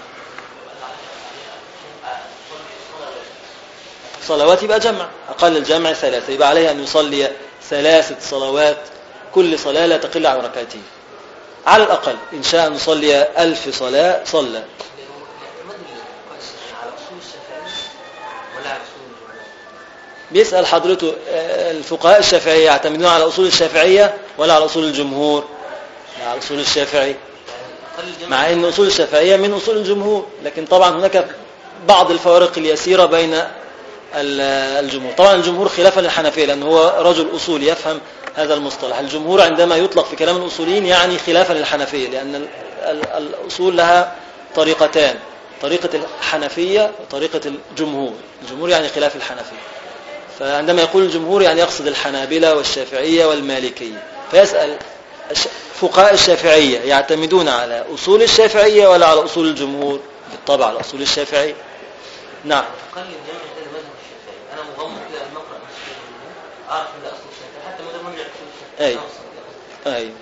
صلوات يبقى جمع، أقل الجمع 3، يبقى عليه أن يصلي 3 صلوات، كل صلاة لا تقل عن 2 على الأقل. إن شاء أن يصلي 1000 صلاة صلى. بيسأل حضرته الفقهاء الشافعية يعتمدون على أصول الشافعية ولا على أصول الجمهور؟ على أصول الشافعي، مع أن أصول الشافعية من أصول الجمهور، لكن طبعا هناك بعض الفوارق اليسيرة بين الجمهور. طبعا الجمهور خلافا للحنفية، لأنه هو رجل أصول يفهم هذا المصطلح. الجمهور عندما يطلق في كلام الأصوليين يعني خلافا للحنفية، لأن الأصول لها طريقتان، طريقة الحنفية وطريقة الجمهور. الجمهور يعني خلاف الحنفية، فعندما يقول الجمهور يعني يقصد الحنابلة والشافعية والمالكية. فيسأل فقهاء الشافعية يعتمدون على أصول الشافعية ولا على أصول الجمهور؟ بالطبع على أصول الشافعية. نعم. أقل الجمع ده مذهب الشافعي، أنا مغمض كده لما أقرأ أعرف إن ده أصل الشافعي، حتى ماذا مرجع أصول الشافعي. أي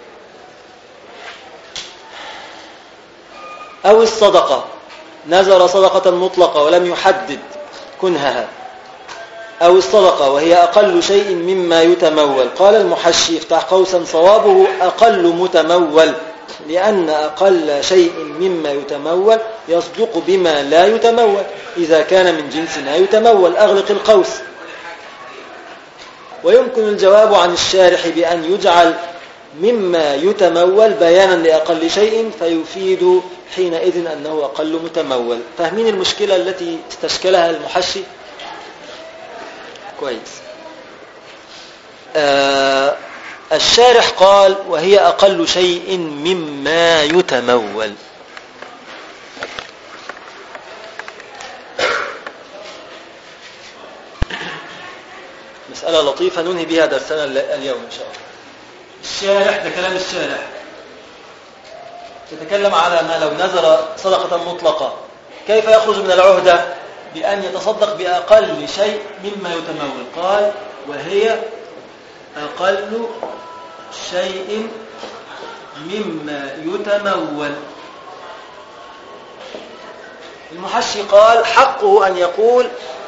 أو الصدقة، نذر صدقة مطلقة ولم يحدد كنهها، أو الصدقة وهي أقل شيء مما يتمول. قال المحشي افتح قوسا صوابه أقل متمول، لأن أقل شيء مما يتمول يصدق بما لا يتمول إذا كان من جنس لا يتمول. أغلق القوس. ويمكن الجواب عن الشارح بأن يجعل مما يتمول بيانا لأقل شيء فيفيد حينئذ أنه أقل متمول. فاهمين المشكلة التي استشكلها المحشي؟ كويس. الشارح قال وهي أقل شيء مما يتمول. مسألة لطيفة ننهي بها درسنا اليوم إن شاء الله. الشارح، ده كلام الشارح، يتكلم على ما لو نذر صدقة مطلقة كيف يخرج من العهدة بأن يتصدق بأقل شيء مما يتمول. قال وهي أقل شيء مما يتمول. المحشي قال حقه أن يقول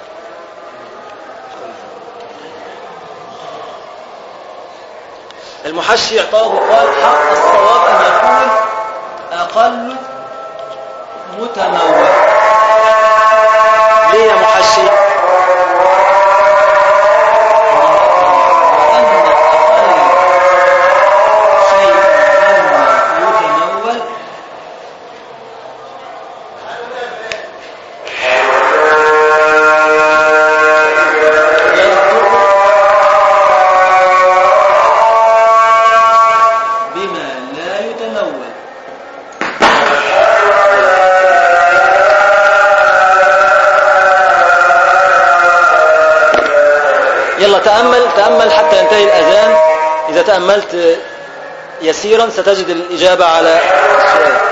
المحشي اعطاه قال حق الصواب أن يقول أقل متمول. ليه يا محشي؟ تأمل حتى ينتهي الأذان. إذا تأملت يسيرا ستجد الإجابة على السؤال.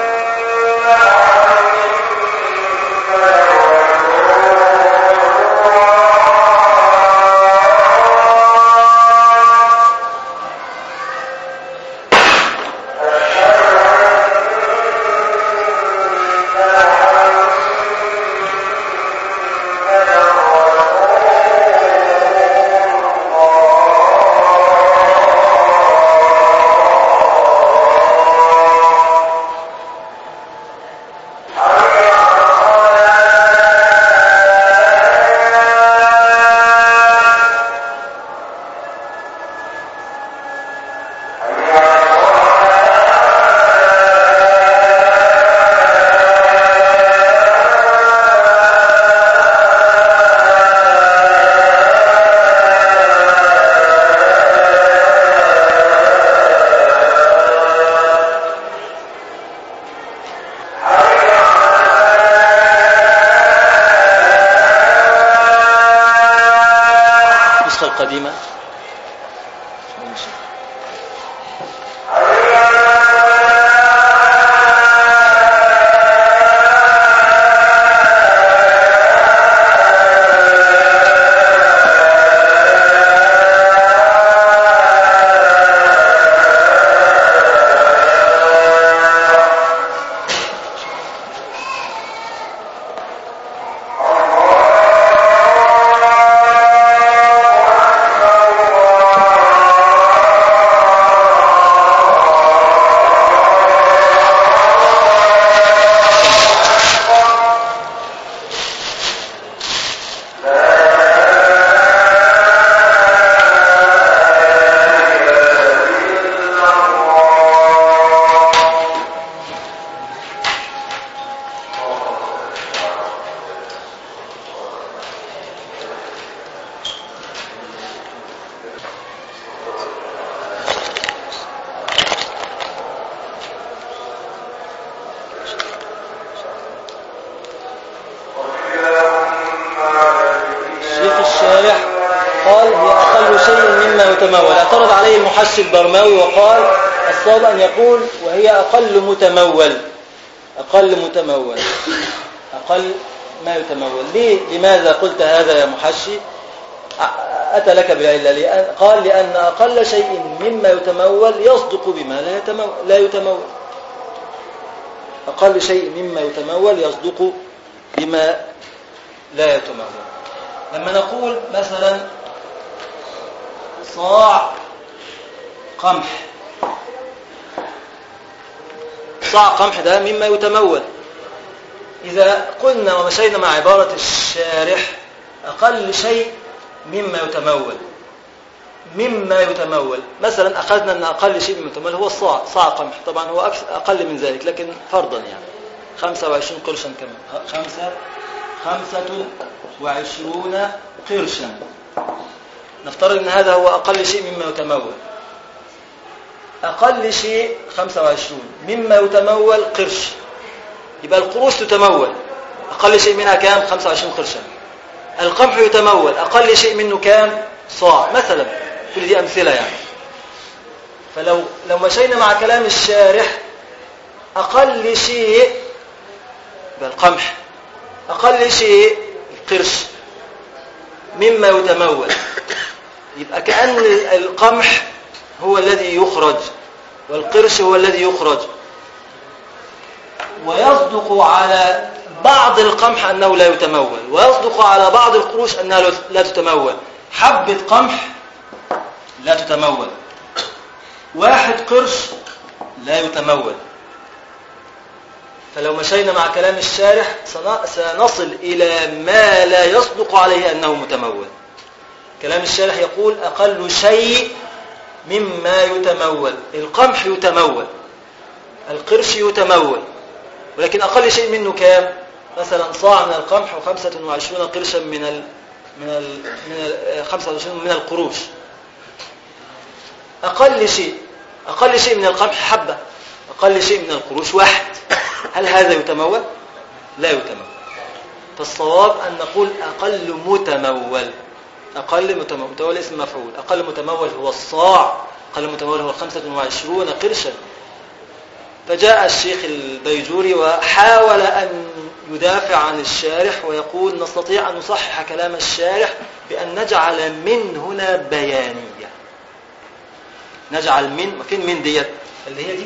القديمة اعترض عليه المحشي البرماوي وقال الصواب أن يقول وهي أقل ما يتمول. لماذا قلت هذا يا محشي؟ أتى لك بالعلة. قال لأن أقل شيء مما يتمول يصدق بما لا يتمول. أقل شيء مما يتمول يصدق بما لا يتمول. لما نقول مثلا صاع قمح، صاع قمح ده مما يتمول. إذا قلنا ومشينا مع عبارة الشارح أقل شيء مما يتمول مثلا أخذنا أن أقل شيء مما يتمول هو الصاع، صاع قمح. طبعا هو أقل من ذلك لكن فرضا يعني 25 قرشا كمان، 25 قرشا. نفترض أن هذا هو أقل شيء مما يتمول. أقل شيء 25 مما يتمول قرش، يبقى القروش تتمول. أقل شيء منها كام؟ 25 قرشا. القمح يتمول، أقل شيء منه كام؟ صاع مثلا. كل دي أمثلة يعني. فلو مشينا مع كلام الشارح أقل شيء بالقمح، أقل شيء القرش مما يتمول، يبقى كأن القمح هو الذي يخرج والقرش هو الذي يخرج. ويصدق على بعض القمح أنه لا يتمول، ويصدق على بعض القروش أنها لا تتمول. حبة قمح لا تتمول، 1 قرش لا يتمول. فلو مشينا مع كلام الشارح سنصل إلى ما لا يصدق عليه أنه متمول. كلام الشارح يقول أقل شيء مما يتمول. القمح يتمول، القرش يتمول، ولكن أقل شيء منه كام؟ مثلا صاع من القمح و25 قرشا من 25 من القروش. أقل شيء من القمح حبة، أقل شيء من القروش 1. هل هذا يتمول؟ لا يتمول. فالصواب أن نقول أقل متمول. أقل متمول. متمول اسم مفعول. أقل متمول هو الصاع. أقل متمول هو 25 قرشا. فجاء الشيخ البيجوري وحاول أن يدافع عن الشارح ويقول نستطيع أن نصحح كلام الشارح بأن نجعل من هنا بيانية. نجعل من، فين من ديت اللي هي دي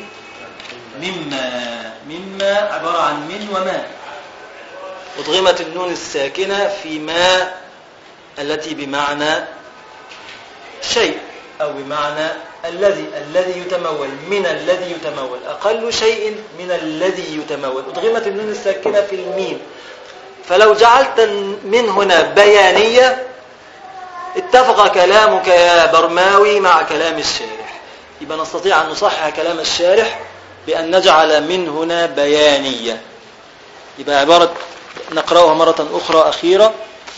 مما عبارة عن من وما، أضغمت النون الساكنة في ما التي بمعنى شيء أو بمعنى الذي يتمول، من الذي يتمول، أقل شيء من الذي يتمول. أضغمت النون الساكنة في الميم، فلو جعلت من هنا بيانية اتفق كلامك يا برماوي مع كلام الشارح. يبقى نستطيع أن نصحح كلام الشارح بأن نجعل من هنا بيانية. يبقى عبارة نقرأها مرة أخرى أخيرة.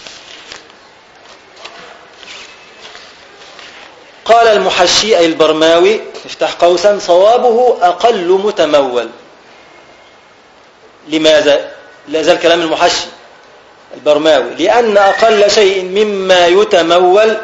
قال المحشي أي البرماوي افتح قوسا صوابه أقل متمول. لماذا؟ لا زال كلام المحشي البرماوي لأن أقل شيء مما يتمول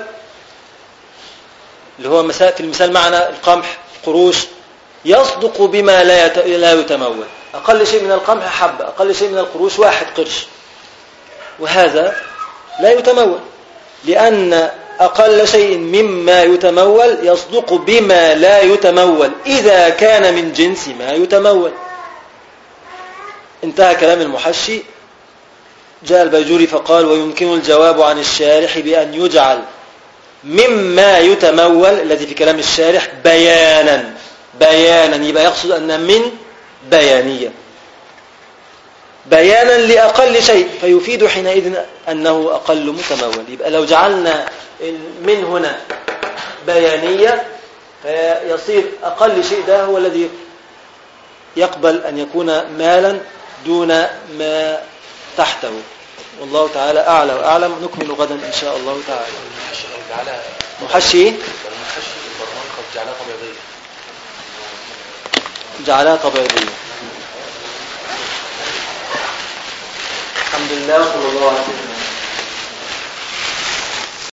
اللي هو في المثال معنى القمح قروش يصدق بما لا يتمول. أقل شيء من القمح حبة، أقل شيء من القروش 1 قرش، وهذا لا يتمول لأن أقل شيء مما يتمول يصدق بما لا يتمول إذا كان من جنس ما يتمول. انتهى كلام المحشي. جاء البيجوري فقال ويمكن الجواب عن الشارح بأن يجعل مما يتمول الذي في كلام الشارح بيانا. يبقى يقصد أن من بيانية بيانا لأقل شيء، فيفيد حينئذ أنه أقل متمول. يبقى لو جعلنا من هنا بيانية فيصير أقل شيء ده هو الذي يقبل أن يكون مالا دون ما تحته. والله تعالى أعلى وأعلم. نكمل غدا إن شاء الله تعالى. محشي البرمان قد جعلها طبيعية. جعلها طبيعية. الحمد لله وصلى الله عليه وسلم.